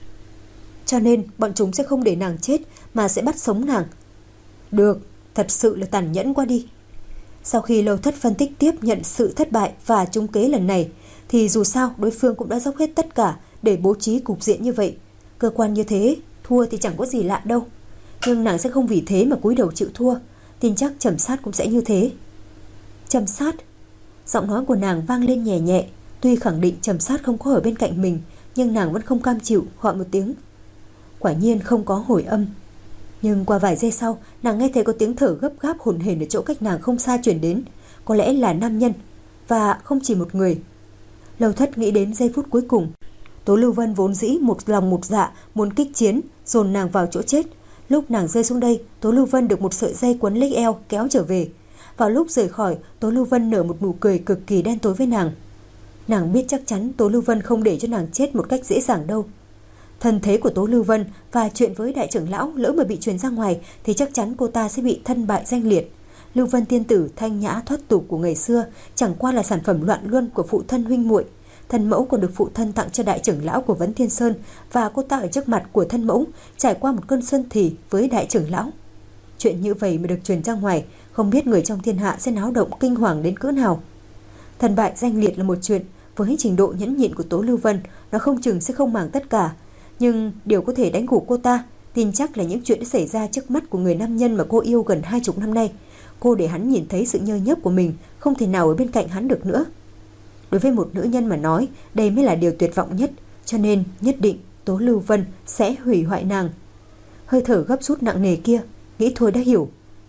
Cho nên bọn chúng sẽ không để nàng chết mà sẽ bắt sống nàng. Được, thật sự là tàn nhẫn quá đi. Sau khi Lâu Thất phân tích tiếp nhận sự thất bại và trúng kế lần này, thì dù sao đối phương cũng đã dốc hết tất cả để bố trí cục diện như vậy. Cơ quan như thế, thua thì chẳng có gì lạ đâu. Nhưng nàng sẽ không vì thế mà cúi đầu chịu thua. Tin chắc Trầm Sát cũng sẽ như thế. Trầm Sát? Giọng nói của nàng vang lên nhẹ nhẹ. Tuy khẳng định Trầm Sát không có ở bên cạnh mình, nhưng nàng vẫn không cam chịu gọi một tiếng. Quả nhiên không có hồi âm. Nhưng qua vài giây sau, nàng nghe thấy có tiếng thở gấp gáp hổn hển ở chỗ cách nàng không xa chuyển đến. Có lẽ là nam nhân, và không chỉ một người. Lâu Thất nghĩ đến giây phút cuối cùng. Tố Lưu Vân vốn dĩ một lòng một dạ muốn kích chiến, dồn nàng vào chỗ chết. Lúc nàng rơi xuống đây, Tố Lưu Vân được một sợi dây quấn lấy eo kéo trở về. Vào lúc rời khỏi, Tố Lưu Vân nở một nụ cười cực kỳ đen tối với nàng. Nàng biết chắc chắn Tố Lưu Vân không để cho nàng chết một cách dễ dàng đâu. Thân thế của Tố Lưu Vân và chuyện với đại trưởng lão lỡ mà bị truyền ra ngoài thì chắc chắn cô ta sẽ bị thân bại danh liệt. Lưu Vân tiên tử thanh nhã thoát tục của ngày xưa chẳng qua là sản phẩm loạn luân của phụ thân huynh muội. Thân mẫu còn được phụ thân tặng cho đại trưởng lão của Vấn Thiên Sơn, và cô ta ở trước mặt của thân mẫu trải qua một cơn xuân thì với đại trưởng lão. Chuyện như vậy mà được truyền ra ngoài, không biết người trong thiên hạ sẽ náo động kinh hoàng đến cỡ nào. Thân bại danh liệt là một chuyện, với trình độ nhẫn nhịn của Tố Lưu Vân, nó không chừng sẽ không màng tất cả. Nhưng điều có thể đánh gục cô ta, tin chắc là những chuyện đã xảy ra trước mắt của người nam nhân mà cô yêu gần hai chục năm nay. Cô để hắn nhìn thấy sự nhơ nhớp của mình, không thể nào ở bên cạnh hắn được nữa. Đối với một nữ nhân mà nói, đây mới là điều tuyệt vọng nhất, cho nên nhất định Tố Lưu Vân sẽ hủy hoại nàng. Hơi thở gấp rút nặng nề kia, nghĩ thôi đã hiểu.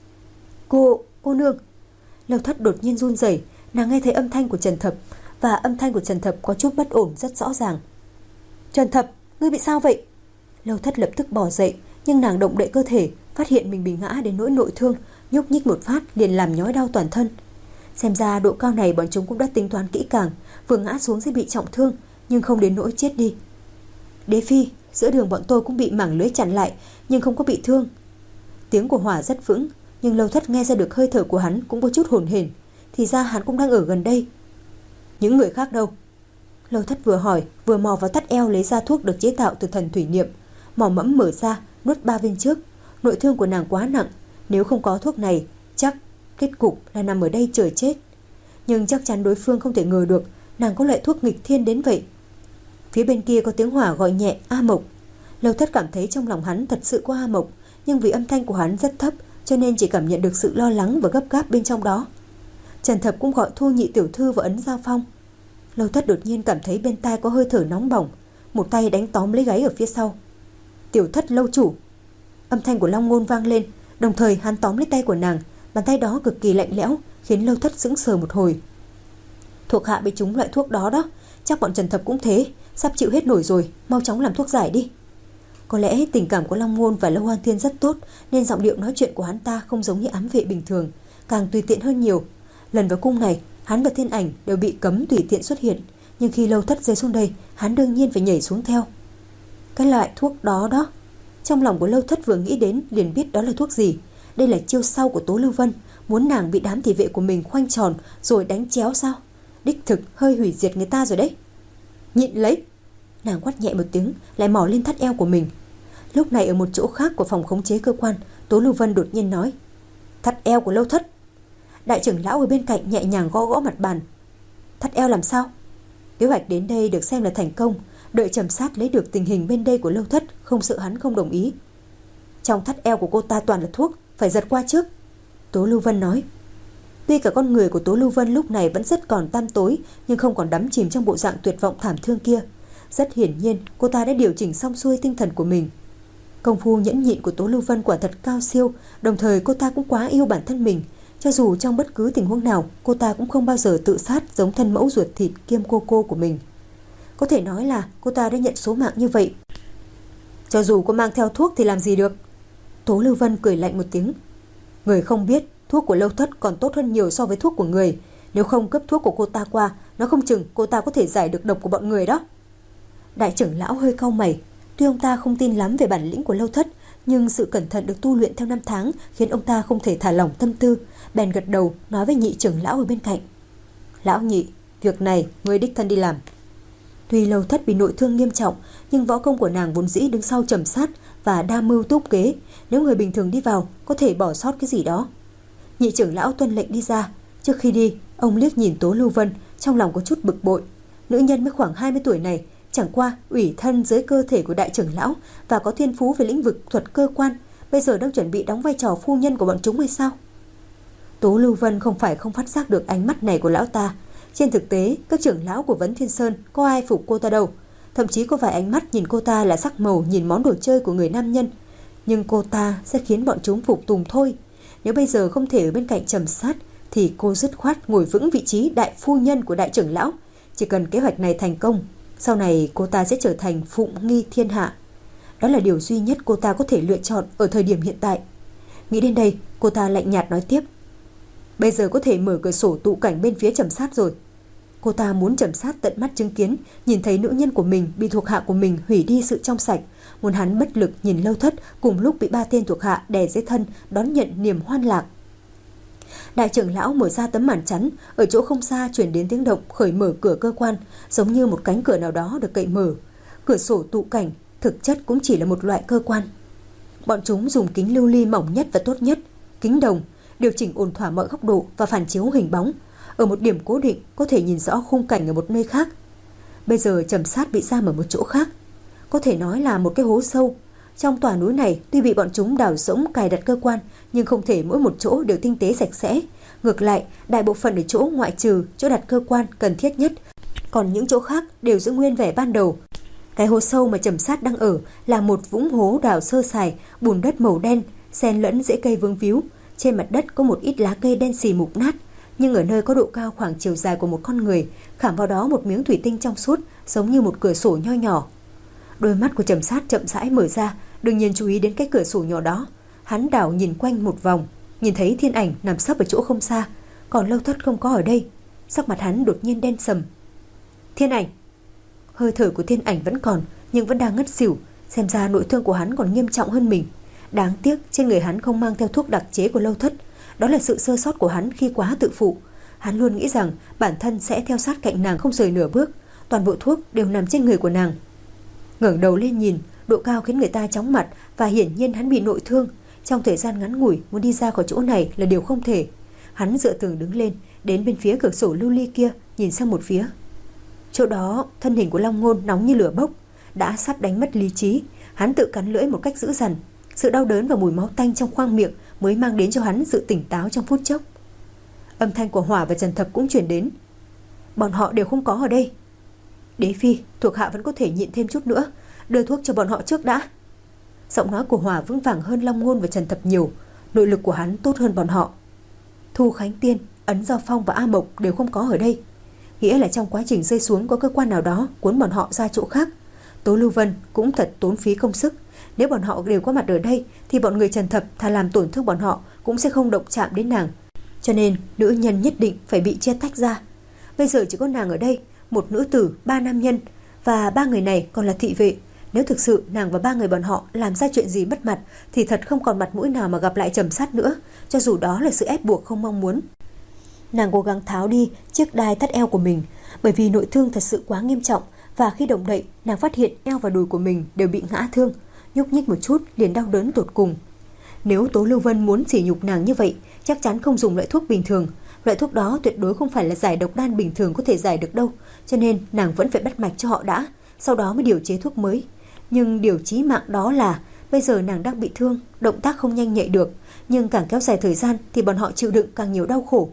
Cô, cô nương. Lâu Thất đột nhiên run rẩy, nàng nghe thấy âm thanh của Trần Thập, và âm thanh của Trần Thập có chút bất ổn rất rõ ràng. Trần Thập, ngươi bị sao vậy? Lâu Thất lập tức bò dậy, nhưng nàng động đậy cơ thể, phát hiện mình bị ngã đến nỗi nội thương, nhúc nhích một phát liền làm nhói đau toàn thân. Xem ra độ cao này bọn chúng cũng đã tính toán kỹ càng, vừa ngã xuống sẽ bị trọng thương, nhưng không đến nỗi chết đi. Đế phi, giữa đường bọn tôi cũng bị mảng lưới chặn lại, nhưng không có bị thương. Tiếng của Hỏa rất vững, nhưng Lâu Thất nghe ra được hơi thở của hắn cũng có chút hổn hển. Thì ra hắn cũng đang ở gần đây. Những người khác đâu? Lâu Thất vừa hỏi, vừa mò vào tắt eo lấy ra thuốc được chế tạo từ thần thủy niệm. Mỏ mẫm mở ra, nuốt ba viên trước. Nội thương của nàng quá nặng, nếu không có thuốc này, chắc kết cục là nằm ở đây chờ chết. Nhưng chắc chắn đối phương không thể ngờ được nàng có loại thuốc nghịch thiên đến vậy. Phía bên kia có tiếng Hỏa gọi nhẹ A Mộc. Lâu Thất cảm thấy trong lòng hắn thật sự có A Mộc, nhưng vì âm thanh của hắn rất thấp, cho nên chỉ cảm nhận được sự lo lắng và gấp gáp bên trong đó. Trần Thập cũng gọi Thu nhị tiểu thư và Ấn Giao Phong. Lâu Thất đột nhiên cảm thấy bên tai có hơi thở nóng bỏng, một tay đánh tóm lấy gáy ở phía sau. Tiểu Thất lâu chủ. Âm thanh của Long Ngôn vang lên, đồng thời hắn tóm lấy tay của nàng. Bàn tay đó cực kỳ lạnh lẽo, khiến Lâu Thất sững sờ một hồi. Thuộc hạ bị trúng loại thuốc đó đó, chắc bọn Trần Thập cũng thế, sắp chịu hết nổi rồi, mau chóng làm thuốc giải đi. Có lẽ tình cảm của Long Ngôn và Lâu Hoan Thiên rất tốt, nên giọng điệu nói chuyện của hắn ta không giống như ám vệ bình thường, càng tùy tiện hơn nhiều. Lần vào cung này, hắn và Thiên Ảnh đều bị cấm tùy tiện xuất hiện, nhưng khi Lâu Thất rơi xuống đây, hắn đương nhiên phải nhảy xuống theo. Cái loại thuốc đó đó. Trong lòng của Lâu Thất vừa nghĩ đến liền biết đó là thuốc gì. Đây là chiêu sau của Tố Lưu Vân, muốn nàng bị đám thị vệ của mình khoanh tròn rồi đánh chéo sao? đích thực hơi hủy diệt người ta rồi đấy. Nhịn lấy. Nàng quát nhẹ một tiếng, lại mò lên thắt eo của mình. Lúc này ở một chỗ khác của phòng khống chế cơ quan, Tố Lưu Vân đột nhiên nói: Thắt eo của Lâu Thất. Đại trưởng lão ở bên cạnh nhẹ nhàng gõ gõ mặt bàn. Thắt eo làm sao? Kế hoạch đến đây được xem là thành công. Đợi Trầm Sát lấy được tình hình bên đây của Lâu Thất, không sợ hắn không đồng ý. Trong thắt eo của cô ta toàn là thuốc, phải giật qua trước, Tố Lưu Vân nói. Tuy cả con người của Tố Lưu Vân lúc này vẫn rất còn tăm tối, nhưng không còn đắm chìm trong bộ dạng tuyệt vọng thảm thương kia. Rất hiển nhiên cô ta đã điều chỉnh xong xuôi tinh thần của mình. Công phu nhẫn nhịn của Tố Lưu Vân quả thật cao siêu, đồng thời cô ta cũng quá yêu bản thân mình. Cho dù trong bất cứ tình huống nào, cô ta cũng không bao giờ tự sát giống thân mẫu ruột thịt kiêm cô cô của mình. Có thể nói là cô ta đã nhận số mạng như vậy. Cho dù có mang theo thuốc thì làm gì được? Tố Lưu Vân cười lạnh một tiếng. Người không biết, thuốc của Lâu Thất còn tốt hơn nhiều so với thuốc của người. Nếu không cấp thuốc của cô ta qua, nó không chừng cô ta có thể giải được độc của bọn người đó. Đại trưởng lão hơi cau mày. Tuy ông ta không tin lắm về bản lĩnh của Lâu Thất, nhưng sự cẩn thận được tu luyện theo năm tháng khiến ông ta không thể thả lỏng tâm tư, bèn gật đầu nói với nhị trưởng lão ở bên cạnh. Lão nhị, việc này ngươi đích thân đi làm. Tuy Lâu Thất bị nội thương nghiêm trọng, nhưng võ công của nàng vốn dĩ đứng sau Trầm Sát và đa mưu túc kế, nếu người bình thường đi vào có thể bỏ sót cái gì đó. Nhị trưởng lão tuân lệnh đi ra. Trước khi đi, ông liếc nhìn Tố Lưu Vân, trong lòng có chút bực bội. Nữ nhân mới khoảng hai mươi tuổi này, chẳng qua ủy thân dưới cơ thể của đại trưởng lão và có thiên phú về lĩnh vực thuật cơ quan, bây giờ đang chuẩn bị đóng vai trò phu nhân của bọn chúng hay sao? Tố Lưu Vân không phải không phát giác được ánh mắt này của lão ta. Trên thực tế, các trưởng lão của Vấn Thiên Sơn có ai phục cô ta đâu. Thậm chí có vài ánh mắt nhìn cô ta là sắc màu nhìn món đồ chơi của người nam nhân. Nhưng cô ta sẽ khiến bọn chúng phục tùng thôi. Nếu bây giờ không thể ở bên cạnh Trầm Sát, thì cô dứt khoát ngồi vững vị trí đại phu nhân của đại trưởng lão. Chỉ cần kế hoạch này thành công, sau này cô ta sẽ trở thành phụng nghi thiên hạ. Đó là điều duy nhất cô ta có thể lựa chọn ở thời điểm hiện tại. Nghĩ đến đây, cô ta lạnh nhạt nói tiếp. Bây giờ có thể mở cửa sổ tụ cảnh bên phía Trầm Sát rồi. Cô ta muốn Trầm Sát tận mắt chứng kiến, nhìn thấy nữ nhân của mình bị thuộc hạ của mình hủy đi sự trong sạch, muốn hắn bất lực nhìn Lâu Thất cùng lúc bị ba tên thuộc hạ đè dưới thân đón nhận niềm hoan lạc. Đại trưởng lão mở ra tấm màn chắn, ở chỗ không xa truyền đến tiếng động khởi mở cửa cơ quan, giống như một cánh cửa nào đó được cậy mở. Cửa sổ tụ cảnh thực chất cũng chỉ là một loại cơ quan. Bọn chúng dùng kính lưu ly mỏng nhất và tốt nhất, kính đồng, điều chỉnh ổn thỏa mọi góc độ và phản chiếu hình bóng. Ở một điểm cố định có thể nhìn rõ khung cảnh ở một nơi khác. Bây giờ Trầm Sát bị giam ở một chỗ khác, có thể nói là một cái hố sâu. Trong tòa núi này tuy bị bọn chúng đào rỗng cài đặt cơ quan, nhưng không thể mỗi một chỗ đều tinh tế sạch sẽ. Ngược lại, đại bộ phận ở chỗ ngoại trừ chỗ đặt cơ quan cần thiết nhất, còn những chỗ khác đều giữ nguyên vẻ ban đầu. Cái hố sâu mà Trầm Sát đang ở là một vũng hố đào sơ sài, bùn đất màu đen, xen lẫn rễ cây vướng víu. Trên mặt đất có một ít lá cây đen xì mục nát, nhưng ở nơi có độ cao khoảng chiều dài của một con người, khảm vào đó một miếng thủy tinh trong suốt, giống như một cửa sổ nho nhỏ. Đôi mắt của Trầm Sát chậm rãi mở ra, đương nhiên chú ý đến cái cửa sổ nhỏ đó. Hắn đảo nhìn quanh một vòng, nhìn thấy Thiên Ảnh nằm sấp ở chỗ không xa, còn Lâu Thất không có ở đây. Sắc mặt hắn đột nhiên đen sầm. Thiên Ảnh. Hơi thở của Thiên Ảnh vẫn còn, nhưng vẫn đang ngất xỉu, xem ra nội thương của hắn còn nghiêm trọng hơn mình. Đáng tiếc trên người hắn không mang theo thuốc đặc chế của Lâu Thất. Đó là sự sơ sót của hắn khi quá tự phụ. Hắn luôn nghĩ rằng bản thân sẽ theo sát cạnh nàng không rời nửa bước, toàn bộ thuốc đều nằm trên người của nàng. Ngẩng đầu lên nhìn, độ cao khiến người ta chóng mặt, và hiển nhiên hắn bị nội thương. Trong thời gian ngắn ngủi muốn đi ra khỏi chỗ này là điều không thể. Hắn dựa tường đứng lên, đến bên phía cửa sổ lưu ly kia, nhìn sang một phía. Chỗ đó thân hình của Long Ngôn nóng như lửa bốc, đã sắp đánh mất lý trí. Hắn tự cắn lưỡi một cách dữ dằn. Sự đau đớn và mùi máu tanh trong khoang miệng mới mang đến cho hắn sự tỉnh táo trong phút chốc. Âm thanh của Hỏa và Trần Thập cũng truyền đến. Bọn họ đều không có ở đây. Đế Phi, thuộc hạ vẫn có thể nhịn thêm chút nữa, đưa thuốc cho bọn họ trước đã. Giọng nói của Hỏa vững vàng hơn Long Ngôn và Trần Thập nhiều, nội lực của hắn tốt hơn bọn họ. Thu Khánh Tiên, Ấn Giao Phong và A Mộc đều không có ở đây, nghĩa là trong quá trình rơi xuống có cơ quan nào đó cuốn bọn họ ra chỗ khác. Tố Lưu Vân cũng thật tốn phí công sức. Nếu bọn họ đều có mặt ở đây thì bọn người Trần Thập thà làm tổn thương bọn họ cũng sẽ không động chạm đến nàng. Cho nên nữ nhân nhất định phải bị chia tách ra. Bây giờ chỉ có nàng ở đây, một nữ tử, ba nam nhân, và ba người này còn là thị vệ. Nếu thực sự nàng và ba người bọn họ làm ra chuyện gì mất mặt thì thật không còn mặt mũi nào mà gặp lại Trầm Sát nữa, cho dù đó là sự ép buộc không mong muốn. Nàng cố gắng tháo đi chiếc đai thắt eo của mình, bởi vì nội thương thật sự quá nghiêm trọng, và khi động đậy, nàng phát hiện eo và đùi của mình đều bị ngã thương, nhúc nhích một chút liền đau đớn tột cùng. Nếu Tố Lưu Vân muốn sỉ nhục nàng như vậy, chắc chắn không dùng loại thuốc bình thường. Loại thuốc đó tuyệt đối không phải là giải độc đan bình thường có thể giải được đâu, cho nên nàng vẫn phải bắt mạch cho họ đã, sau đó mới điều chế thuốc mới. Nhưng điều chí mạng đó là bây giờ nàng đang bị thương, động tác không nhanh nhạy được, nhưng càng kéo dài thời gian thì bọn họ chịu đựng càng nhiều đau khổ.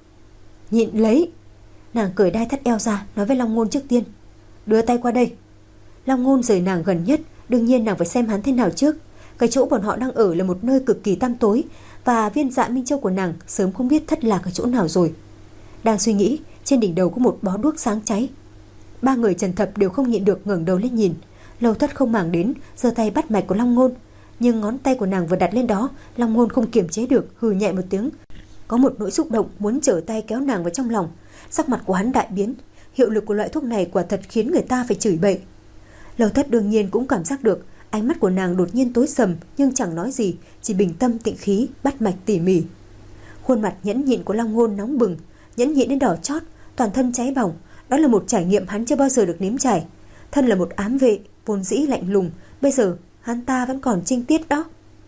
Nhịn lấy. Nàng cởi đai thắt eo ra, nói với Long Ngôn trước tiên. Đưa tay qua đây. Long Ngôn rời nàng gần nhất, đương nhiên nàng phải xem hắn thế nào trước. Cái chỗ bọn họ đang ở là một nơi cực kỳ tăm tối, và viên Dạ Minh Châu của nàng sớm không biết thất lạc ở chỗ nào rồi. Đang suy nghĩ, trên đỉnh đầu có một bó đuốc sáng cháy. Ba người Trần Thập đều không nhịn được ngẩng đầu lên nhìn. Lâu Thất không màng đến, giơ tay bắt mạch của Long Ngôn, nhưng ngón tay của nàng vừa đặt lên đó, Long Ngôn không kiềm chế được, hừ nhẹ một tiếng. Có một nỗi xúc động muốn trở tay kéo nàng vào trong lòng. Sắc mặt của hắn đại biến, hiệu lực của loại thuốc này quả thật khiến người ta phải chửi bậy. Lâu Thất đương nhiên cũng cảm giác được, ánh mắt của nàng đột nhiên tối sầm, nhưng chẳng nói gì, chỉ bình tâm tĩnh khí, bắt mạch tỉ mỉ. Khuôn mặt nhẫn nhịn của Long Ngôn nóng bừng, nhẫn nhịn đến đỏ chót, toàn thân cháy bỏng. Đó là một trải nghiệm hắn chưa bao giờ được nếm trải. Thân là một ám vệ, vốn dĩ lạnh lùng, bây giờ hắn ta vẫn còn trinh tiết đó.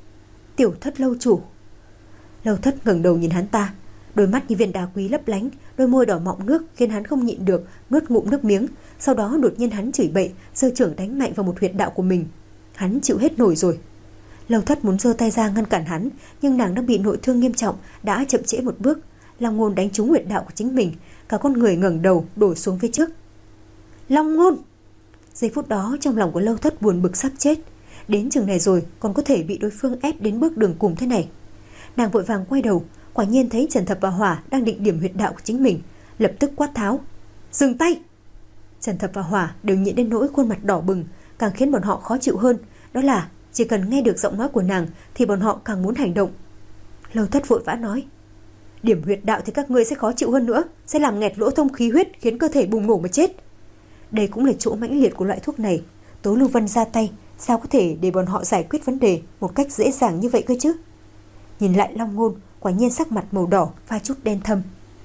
Tiểu Thất lâu chủ. Lâu Thất ngẩng đầu nhìn hắn ta, đôi mắt như viên đá quý lấp lánh, đôi môi đỏ mọng nước khiến hắn không nhịn được nuốt ngụm nước miếng. Sau đó đột nhiên hắn chửi bậy, giơ chưởng đánh mạnh vào một huyệt đạo của mình. Hắn chịu hết nổi rồi. Lâu Thất muốn giơ tay ra ngăn cản hắn, nhưng nàng đang bị nội thương nghiêm trọng, đã chậm trễ một bước. Long Ngôn đánh trúng huyệt đạo của chính mình, cả con người ngẩng đầu đổ xuống phía trước. Long Ngôn! Giây phút đó trong lòng của Lâu Thất buồn bực sắp chết. Đến chừng này rồi còn có thể bị đối phương ép đến bước đường cùng thế này. Nàng vội vàng quay đầu, quả nhiên thấy Trần Thập và Hỏa đang định điểm huyệt đạo của chính mình, lập tức quát tháo. Dừng tay! Trần Thập và Hỏa đều nhịn đến nỗi khuôn mặt đỏ bừng, càng khiến bọn họ khó chịu hơn, đó là chỉ cần nghe được giọng nói của nàng thì bọn họ càng muốn hành động. Lâu Thất vội vã nói. Điểm huyệt đạo thì các ngươi sẽ khó chịu hơn nữa, sẽ làm nghẹt lỗ thông khí huyết, khiến cơ thể bùng nổ mà chết. Đây cũng là chỗ mãnh liệt của loại thuốc này. Tố Lưu Vân ra tay, sao có thể để bọn họ giải quyết vấn đề một cách dễ dàng như vậy cơ chứ? Nhìn lại Long Ngôn, quả nhiên sắc mặt màu đỏ pha chút đen thâm.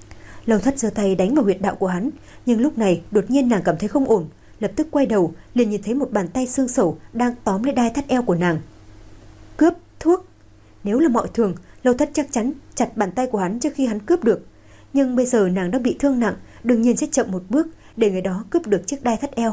Lâu Thất giơ tay đánh vào huyệt đạo của hắn, nhưng lúc này đột nhiên nàng cảm thấy không ổn, lập tức quay đầu, liền nhìn thấy một bàn tay xương sẩu đang tóm lấy đai thắt eo của nàng. Cướp thuốc. Nếu là mọi thường, Lâu Thất chắc chắn chặt bàn tay của hắn trước khi hắn cướp được, nhưng bây giờ nàng đã bị thương nặng, đương nhiên sẽ chậm một bước để người đó cướp được chiếc đai thắt eo.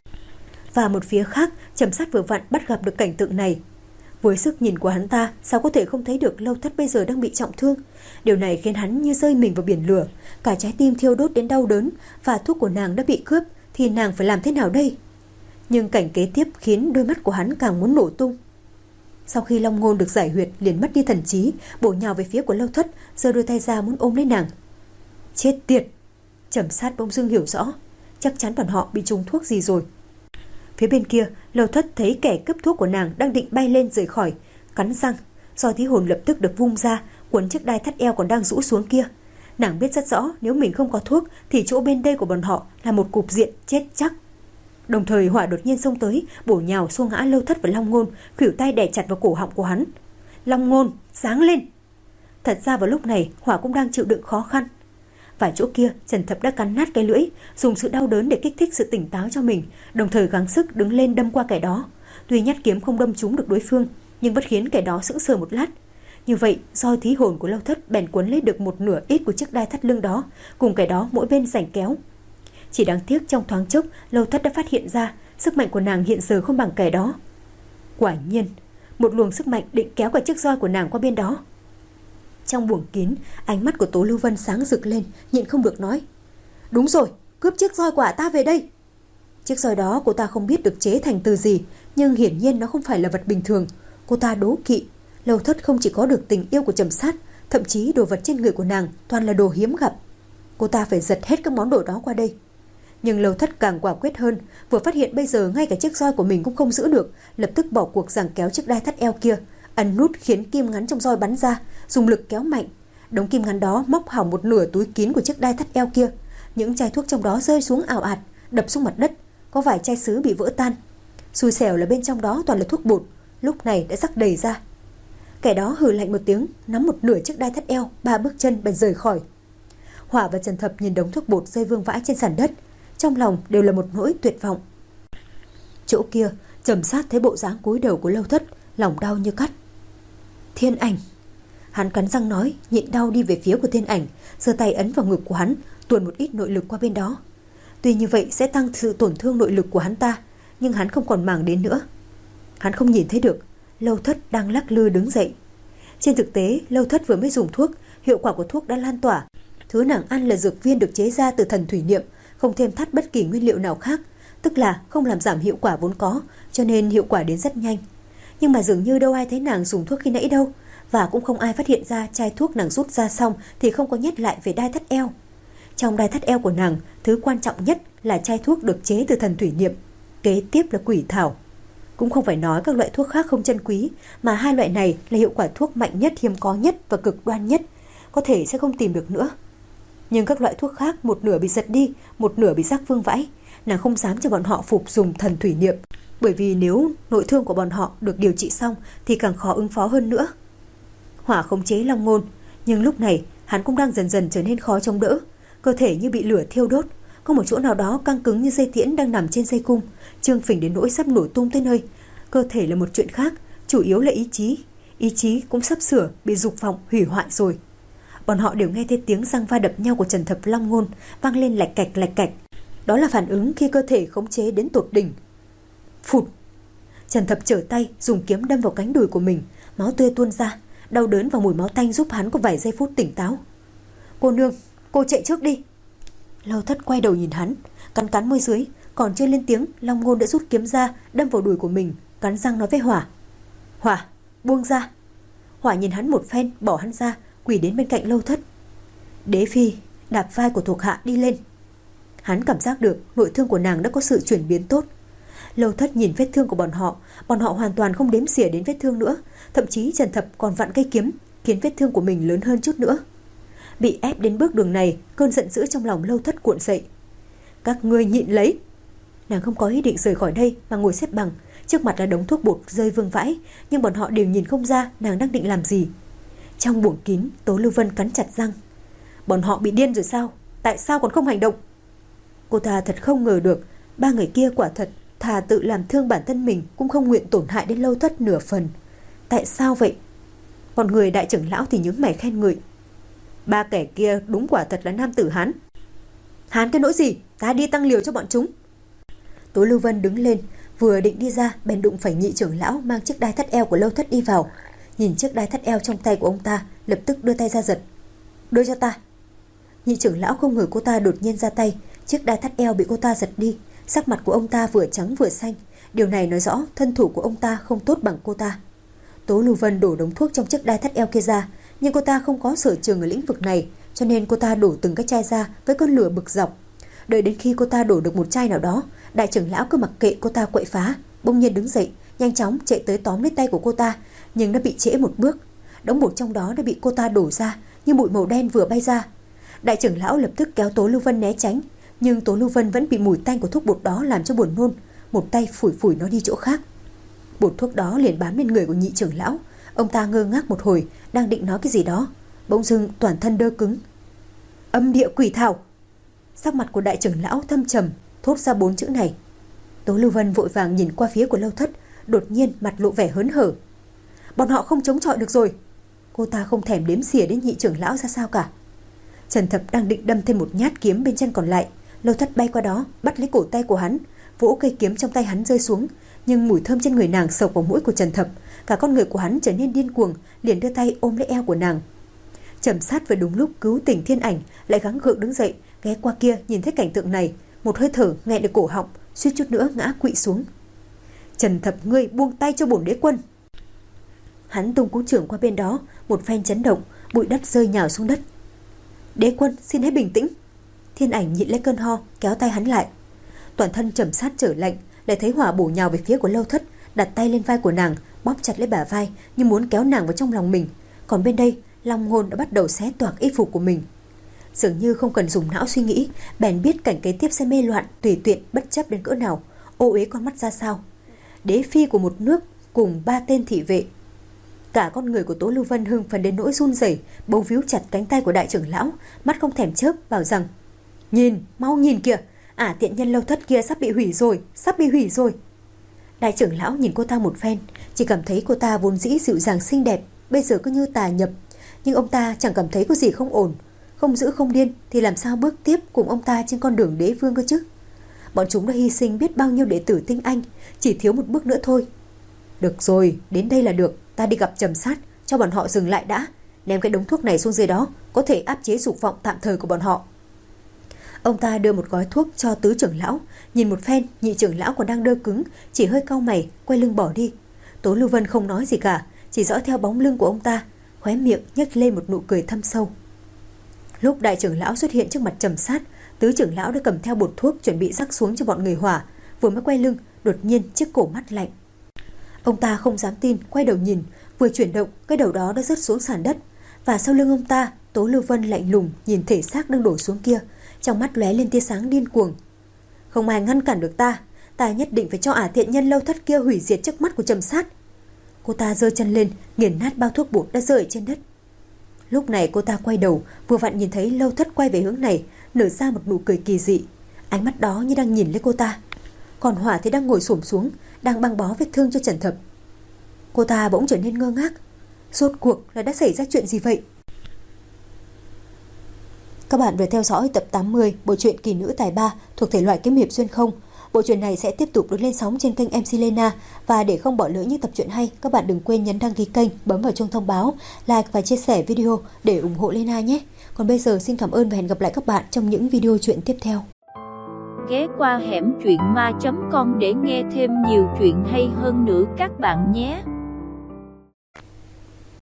Và một phía khác, Trầm Sát vừa vặn bắt gặp được cảnh tượng này. Với sức nhìn của hắn ta, sao có thể không thấy được Lâu Thất bây giờ đang bị trọng thương? Điều này khiến hắn như rơi mình vào biển lửa, cả trái tim thiêu đốt đến đau đớn, và thuốc của nàng đã bị cướp, thì nàng phải làm thế nào đây? Nhưng cảnh kế tiếp khiến đôi mắt của hắn càng muốn nổ tung. Sau khi Long Ngôn được giải huyệt liền mất đi thần trí, bổ nhào về phía của Lâu Thất, giơ đôi tay ra muốn ôm lấy nàng. Chết tiệt! Trầm Sát bỗng dưng hiểu rõ, chắc chắn bọn họ bị trúng thuốc gì rồi. Phía bên kia, Lâu Thất thấy kẻ cướp thuốc của nàng đang định bay lên rời khỏi, cắn răng, roi thí hồn lập tức được vung ra, cuốn chiếc đai thắt eo còn đang rũ xuống kia. Nàng biết rất rõ nếu mình không có thuốc thì chỗ bên đây của bọn họ là một cục diện chết chắc. Đồng thời Hỏa đột nhiên xông tới, bổ nhào xô ngã Lâu Thất và Long Ngôn, khuỷu tay đè chặt vào cổ họng của hắn. Long Ngôn, sáng lên! Thật ra vào lúc này Hỏa cũng đang chịu đựng khó khăn. Và chỗ kia, Trần Thập đã cắn nát cái lưỡi, dùng sự đau đớn để kích thích sự tỉnh táo cho mình, đồng thời gắng sức đứng lên đâm qua kẻ đó. Tuy nhát kiếm không đâm trúng được đối phương, nhưng vẫn khiến kẻ đó sững sờ một lát. Như vậy, roi thí hồn của Lâu Thất bèn cuốn lấy được một nửa ít của chiếc đai thắt lưng đó, cùng kẻ đó mỗi bên giành kéo. Chỉ đáng tiếc trong thoáng chốc, Lâu Thất đã phát hiện ra sức mạnh của nàng hiện giờ không bằng kẻ đó. Quả nhiên, một luồng sức mạnh định kéo cả chiếc roi của nàng qua bên đó. Trong buồng kín, ánh mắt của Tố Lưu Vân sáng rực lên, nhịn không được nói. Đúng rồi, cướp chiếc roi của ả ta về đây. Chiếc roi đó cô ta không biết được chế thành từ gì, nhưng hiển nhiên nó không phải là vật bình thường. Cô ta đố kỵ, Lâu Thất không chỉ có được tình yêu của Trầm Sát, thậm chí đồ vật trên người của nàng toàn là đồ hiếm gặp. Cô ta phải giật hết các món đồ đó qua đây. Nhưng Lâu Thất càng quả quyết hơn, vừa phát hiện bây giờ ngay cả chiếc roi của mình cũng không giữ được, lập tức bỏ cuộc giằng kéo chiếc đai thắt eo kia, ấn nút khiến kim ngắn trong roi bắn ra, dùng lực kéo mạnh. Đống kim ngắn đó móc hỏng một nửa túi kín của chiếc đai thắt eo kia. Những chai thuốc trong đó rơi xuống ào ạt, đập xuống mặt đất, có vài chai sứ bị vỡ tan. Xui xẻo là bên trong đó toàn là thuốc bột, lúc này đã rắc đầy ra. Kẻ đó hừ lạnh một tiếng, nắm một nửa chiếc đai thắt eo, ba bước chân bèn rời khỏi. Hỏa và Trần Thập nhìn đống thuốc bột rơi vương vãi trên sàn đất, trong lòng đều là một nỗi tuyệt vọng. Chỗ kia, Trầm Sát thấy bộ dáng cúi đầu của Lâu Thất, lòng đau như cắt. Thiên Ảnh. Hắn cắn răng nói, nhịn đau đi về phía của Thiên Ảnh, giơ tay ấn vào ngực của hắn, tuồn một ít nội lực qua bên đó. Tuy như vậy sẽ tăng sự tổn thương nội lực của hắn ta, nhưng hắn không còn màng đến nữa. Hắn không nhìn thấy được Lâu Thất đang lắc lư đứng dậy. Trên thực tế, Lâu Thất vừa mới dùng thuốc, hiệu quả của thuốc đã lan tỏa. Thứ nàng ăn là dược viên được chế ra từ thần thủy niệm, không thêm thắt bất kỳ nguyên liệu nào khác, tức là không làm giảm hiệu quả vốn có, cho nên hiệu quả đến rất nhanh. Nhưng mà dường như đâu ai thấy nàng dùng thuốc khi nãy đâu, và cũng không ai phát hiện ra chai thuốc nàng rút ra xong thì không có nhét lại về đai thắt eo. Trong đai thắt eo của nàng, thứ quan trọng nhất là chai thuốc được chế từ thần thủy niệm, kế tiếp là quỷ thảo. Cũng không phải nói các loại thuốc khác không chân quý, mà hai loại này là hiệu quả thuốc mạnh nhất, hiếm có nhất và cực đoan nhất, có thể sẽ không tìm được nữa. Nhưng các loại thuốc khác một nửa bị giật đi, một nửa bị rác vương vãi, nàng không dám cho bọn họ phục dùng thần thủy niệm, bởi vì nếu nội thương của bọn họ được điều trị xong thì càng khó ứng phó hơn nữa. Hỏa khống chế Long Ngôn, nhưng lúc này hắn cũng đang dần dần trở nên khó chống đỡ, cơ thể như bị lửa thiêu đốt, có một chỗ nào đó căng cứng như dây tiễn đang nằm trên dây cung, trương phình đến nỗi sắp nổ tung tới nơi. Cơ thể là một chuyện khác, chủ yếu là ý chí, ý chí cũng sắp sửa bị dục vọng hủy hoại rồi. Bọn họ đều nghe thấy tiếng răng va đập nhau của Trần Thập Long Ngôn vang lên lạch cạch lạch cạch. Đó là phản ứng khi cơ thể khống chế đến tột đỉnh. Phụt! Trần Thập trở tay dùng kiếm đâm vào cánh đùi của mình, máu tươi tuôn ra, đau đớn và mùi máu tanh giúp hắn có vài giây phút tỉnh táo. Cô nương, cô chạy trước đi. Lâu Thất quay đầu nhìn hắn, cắn cắn môi dưới, còn chưa lên tiếng, Long Ngôn đã rút kiếm ra đâm vào đùi của mình, cắn răng nói với Hỏa. Hỏa, buông ra. Hỏa nhìn hắn một phen, bỏ hắn ra, quỳ đến bên cạnh Lâu Thất. Đế phi đạp vai của thuộc hạ đi lên. Hắn cảm giác được nội thương của nàng đã có sự chuyển biến tốt. Lâu Thất nhìn vết thương của bọn họ, bọn họ hoàn toàn không đếm xỉa đến vết thương nữa, thậm chí Trần Thập còn vặn cây kiếm, khiến vết thương của mình lớn hơn chút nữa. Bị ép đến bước đường này, cơn giận dữ trong lòng Lâu Thất cuộn dậy. Các ngươi nhịn lấy. Nàng không có ý định rời khỏi đây mà ngồi xếp bằng, trước mặt là đống thuốc bột rơi vương vãi, nhưng bọn họ đều nhìn không ra nàng đang định làm gì. Trong buồng kín, Tố Lưu Vân cắn chặt răng. Bọn họ bị điên rồi sao? Tại sao còn không hành động? Cô ta thật không ngờ được, ba người kia quả thật thà tự làm thương bản thân mình cũng không nguyện tổn hại đến Lâu Thất nửa phần. Tại sao vậy? Bọn người đại trưởng lão thì nhướng mày khen ngợi. Ba kẻ kia đúng quả thật là nam tử Hán. Hán cái nỗi gì? Ta đi tăng liều cho bọn chúng. Tố Lưu Vân đứng lên, vừa định đi ra bèn đụng phải nhị trưởng lão mang chiếc đai thắt eo của Lâu Thất đi vào. Nhìn chiếc đai thắt eo trong tay của ông ta, lập tức đưa tay ra giật. Đưa cho ta. Nhị trưởng lão không ngờ cô ta đột nhiên ra tay, chiếc đai thắt eo bị cô ta giật đi. Sắc mặt của ông ta vừa trắng vừa xanh, điều này nói rõ thân thủ của ông ta không tốt bằng cô ta. Tố Lưu Vân đổ đống thuốc trong chiếc đai thắt eo kia ra, nhưng cô ta không có sở trường ở lĩnh vực này, cho nên cô ta đổ từng cái chai ra với con lửa bực dọc. Đợi đến khi cô ta đổ được một chai nào đó, đại trưởng lão cứ mặc kệ cô ta quậy phá, bỗng nhiên đứng dậy, nhanh chóng chạy tới tóm lấy tay của cô ta, nhưng đã bị trễ một bước. Đống bột trong đó đã bị cô ta đổ ra, như bụi màu đen vừa bay ra. Đại trưởng lão lập tức kéo Tố Lưu Vân né tránh, nhưng Tố Lưu Vân vẫn bị mùi tanh của thuốc bột đó làm cho buồn nôn, một tay phủi phủi nó đi chỗ khác. Bột thuốc đó liền bám lên người của nhị trưởng lão. Ông ta ngơ ngác một hồi, đang định nói cái gì đó, bỗng dưng toàn thân đơ cứng. Âm địa quỷ thảo. Sắc mặt của đại trưởng lão thâm trầm, thốt ra bốn chữ này. Tố Lưu Vân vội vàng nhìn qua phía của Lâu Thất, đột nhiên mặt lộ vẻ hớn hở. Bọn họ không chống chọi được rồi. Cô ta không thèm đếm xỉa đến nhị trưởng lão ra sao cả. Trần Thập đang định đâm thêm một nhát kiếm bên chân còn lại, Lâu Thất bay qua đó, bắt lấy cổ tay của hắn, vỗ cây kiếm trong tay hắn rơi xuống, nhưng mùi thơm trên người nàng sộc vào mũi của Trần Thập, cả con người của hắn trở nên điên cuồng, liền đưa tay ôm lấy eo của nàng. Trầm Sát vừa đúng lúc cứu tỉnh Thiên Ảnh, lại gắng gượng đứng dậy, ghé qua kia nhìn thấy cảnh tượng này, một hơi thở nghẹn được cổ họng, suýt chút nữa ngã quỵ xuống. Trần Thập, ngươi buông tay cho bổn đế quân. Hắn tung cú trưởng qua bên đó, một phen chấn động, bụi đất rơi nhào xuống đất. Đế quân, xin hãy bình tĩnh. Thiên Ảnh nhịn lấy cơn ho, kéo tay hắn lại. Toàn thân Trầm Sát trở lạnh, lại thấy hỏa bổ nhào về phía của Lâu Thất, đặt tay lên vai của nàng, bóp chặt lấy bả vai như muốn kéo nàng vào trong lòng mình. Còn bên đây, Long Ngôn đã bắt đầu xé toạc y phục của mình. Dường như không cần dùng não suy nghĩ, bèn biết cảnh kế tiếp sẽ mê loạn, tùy tiện, bất chấp đến cỡ nào, ô uế con mắt ra sao. Đế phi của một nước cùng ba tên thị vệ. Cả con người của Tố Lưu Vân hưng phấn đến nỗi run rẩy, bấu víu chặt cánh tay của đại trưởng lão, mắt không thèm chớp bảo rằng: "Nhìn, mau nhìn kìa, ả tiện nhân Lâu Thất kia sắp bị hủy rồi, sắp bị hủy rồi." Đại trưởng lão nhìn cô ta một phen, chỉ cảm thấy cô ta vốn dĩ dịu dàng xinh đẹp, bây giờ cứ như tà nhập, nhưng ông ta chẳng cảm thấy có gì không ổn. Không giữ không điên thì làm sao bước tiếp cùng ông ta trên con đường đế vương cơ chứ? Bọn chúng đã hy sinh biết bao nhiêu đệ tử tinh anh, chỉ thiếu một bước nữa thôi. Được rồi, đến đây là được, ta đi gặp Trầm Sát, cho bọn họ dừng lại đã, ném cái đống thuốc này xuống dưới đó, có thể áp chế dục vọng tạm thời của bọn họ. Ông ta đưa một gói thuốc cho tứ trưởng lão, nhìn một phen, nhị trưởng lão còn đang đơ cứng, chỉ hơi cau mày, quay lưng bỏ đi. Tố Lưu Vân không nói gì cả, chỉ dõi theo bóng lưng của ông ta, khóe miệng nhếch lên một nụ cười thâm sâu. Lúc đại trưởng lão xuất hiện trước mặt Trầm Sát, tứ trưởng lão đã cầm theo bột thuốc chuẩn bị rắc xuống cho bọn người Hỏa, vừa mới quay lưng, đột nhiên chiếc cổ mắt lạnh. Ông ta không dám tin, quay đầu nhìn, vừa chuyển động, cái đầu đó đã rớt xuống sàn đất, và sau lưng ông ta, Tố Lưu Vân lạnh lùng nhìn thể xác đang đổ xuống kia, trong mắt lóe lên tia sáng điên cuồng. Không ai ngăn cản được ta, ta nhất định phải cho ả thiện nhân Lâu Thất kia hủy diệt trước mắt của Trầm Sát. Cô ta giơ chân lên, nghiền nát bao thuốc bột đã rơi trên đất. Lúc này cô ta quay đầu, vừa vặn nhìn thấy Lâu Thất quay về hướng này, nở ra một nụ cười kỳ dị, ánh mắt đó như đang nhìn lên cô ta. Còn Hỏa thì đang ngồi xổm xuống, đang băng bó vết thương cho Trần Thập. Cô ta bỗng trở nên ngơ ngác, rốt cuộc là đã xảy ra chuyện gì vậy? Các bạn vừa theo dõi tập tám mươi bộ truyện Kỳ Nữ Tài Ba thuộc thể loại kiếm hiệp xuyên không. Bộ truyện này sẽ tiếp tục được lên sóng trên kênh em xê Lena, và để không bỏ lỡ những tập truyện hay, các bạn đừng quên nhấn đăng ký kênh, bấm vào chuông thông báo, like và chia sẻ video để ủng hộ Lena nhé. Còn bây giờ xin cảm ơn và hẹn gặp lại các bạn trong những video truyện tiếp theo. Ghé qua hẻm truyện ma chấm com để nghe thêm nhiều chuyện hay hơn nữa các bạn nhé.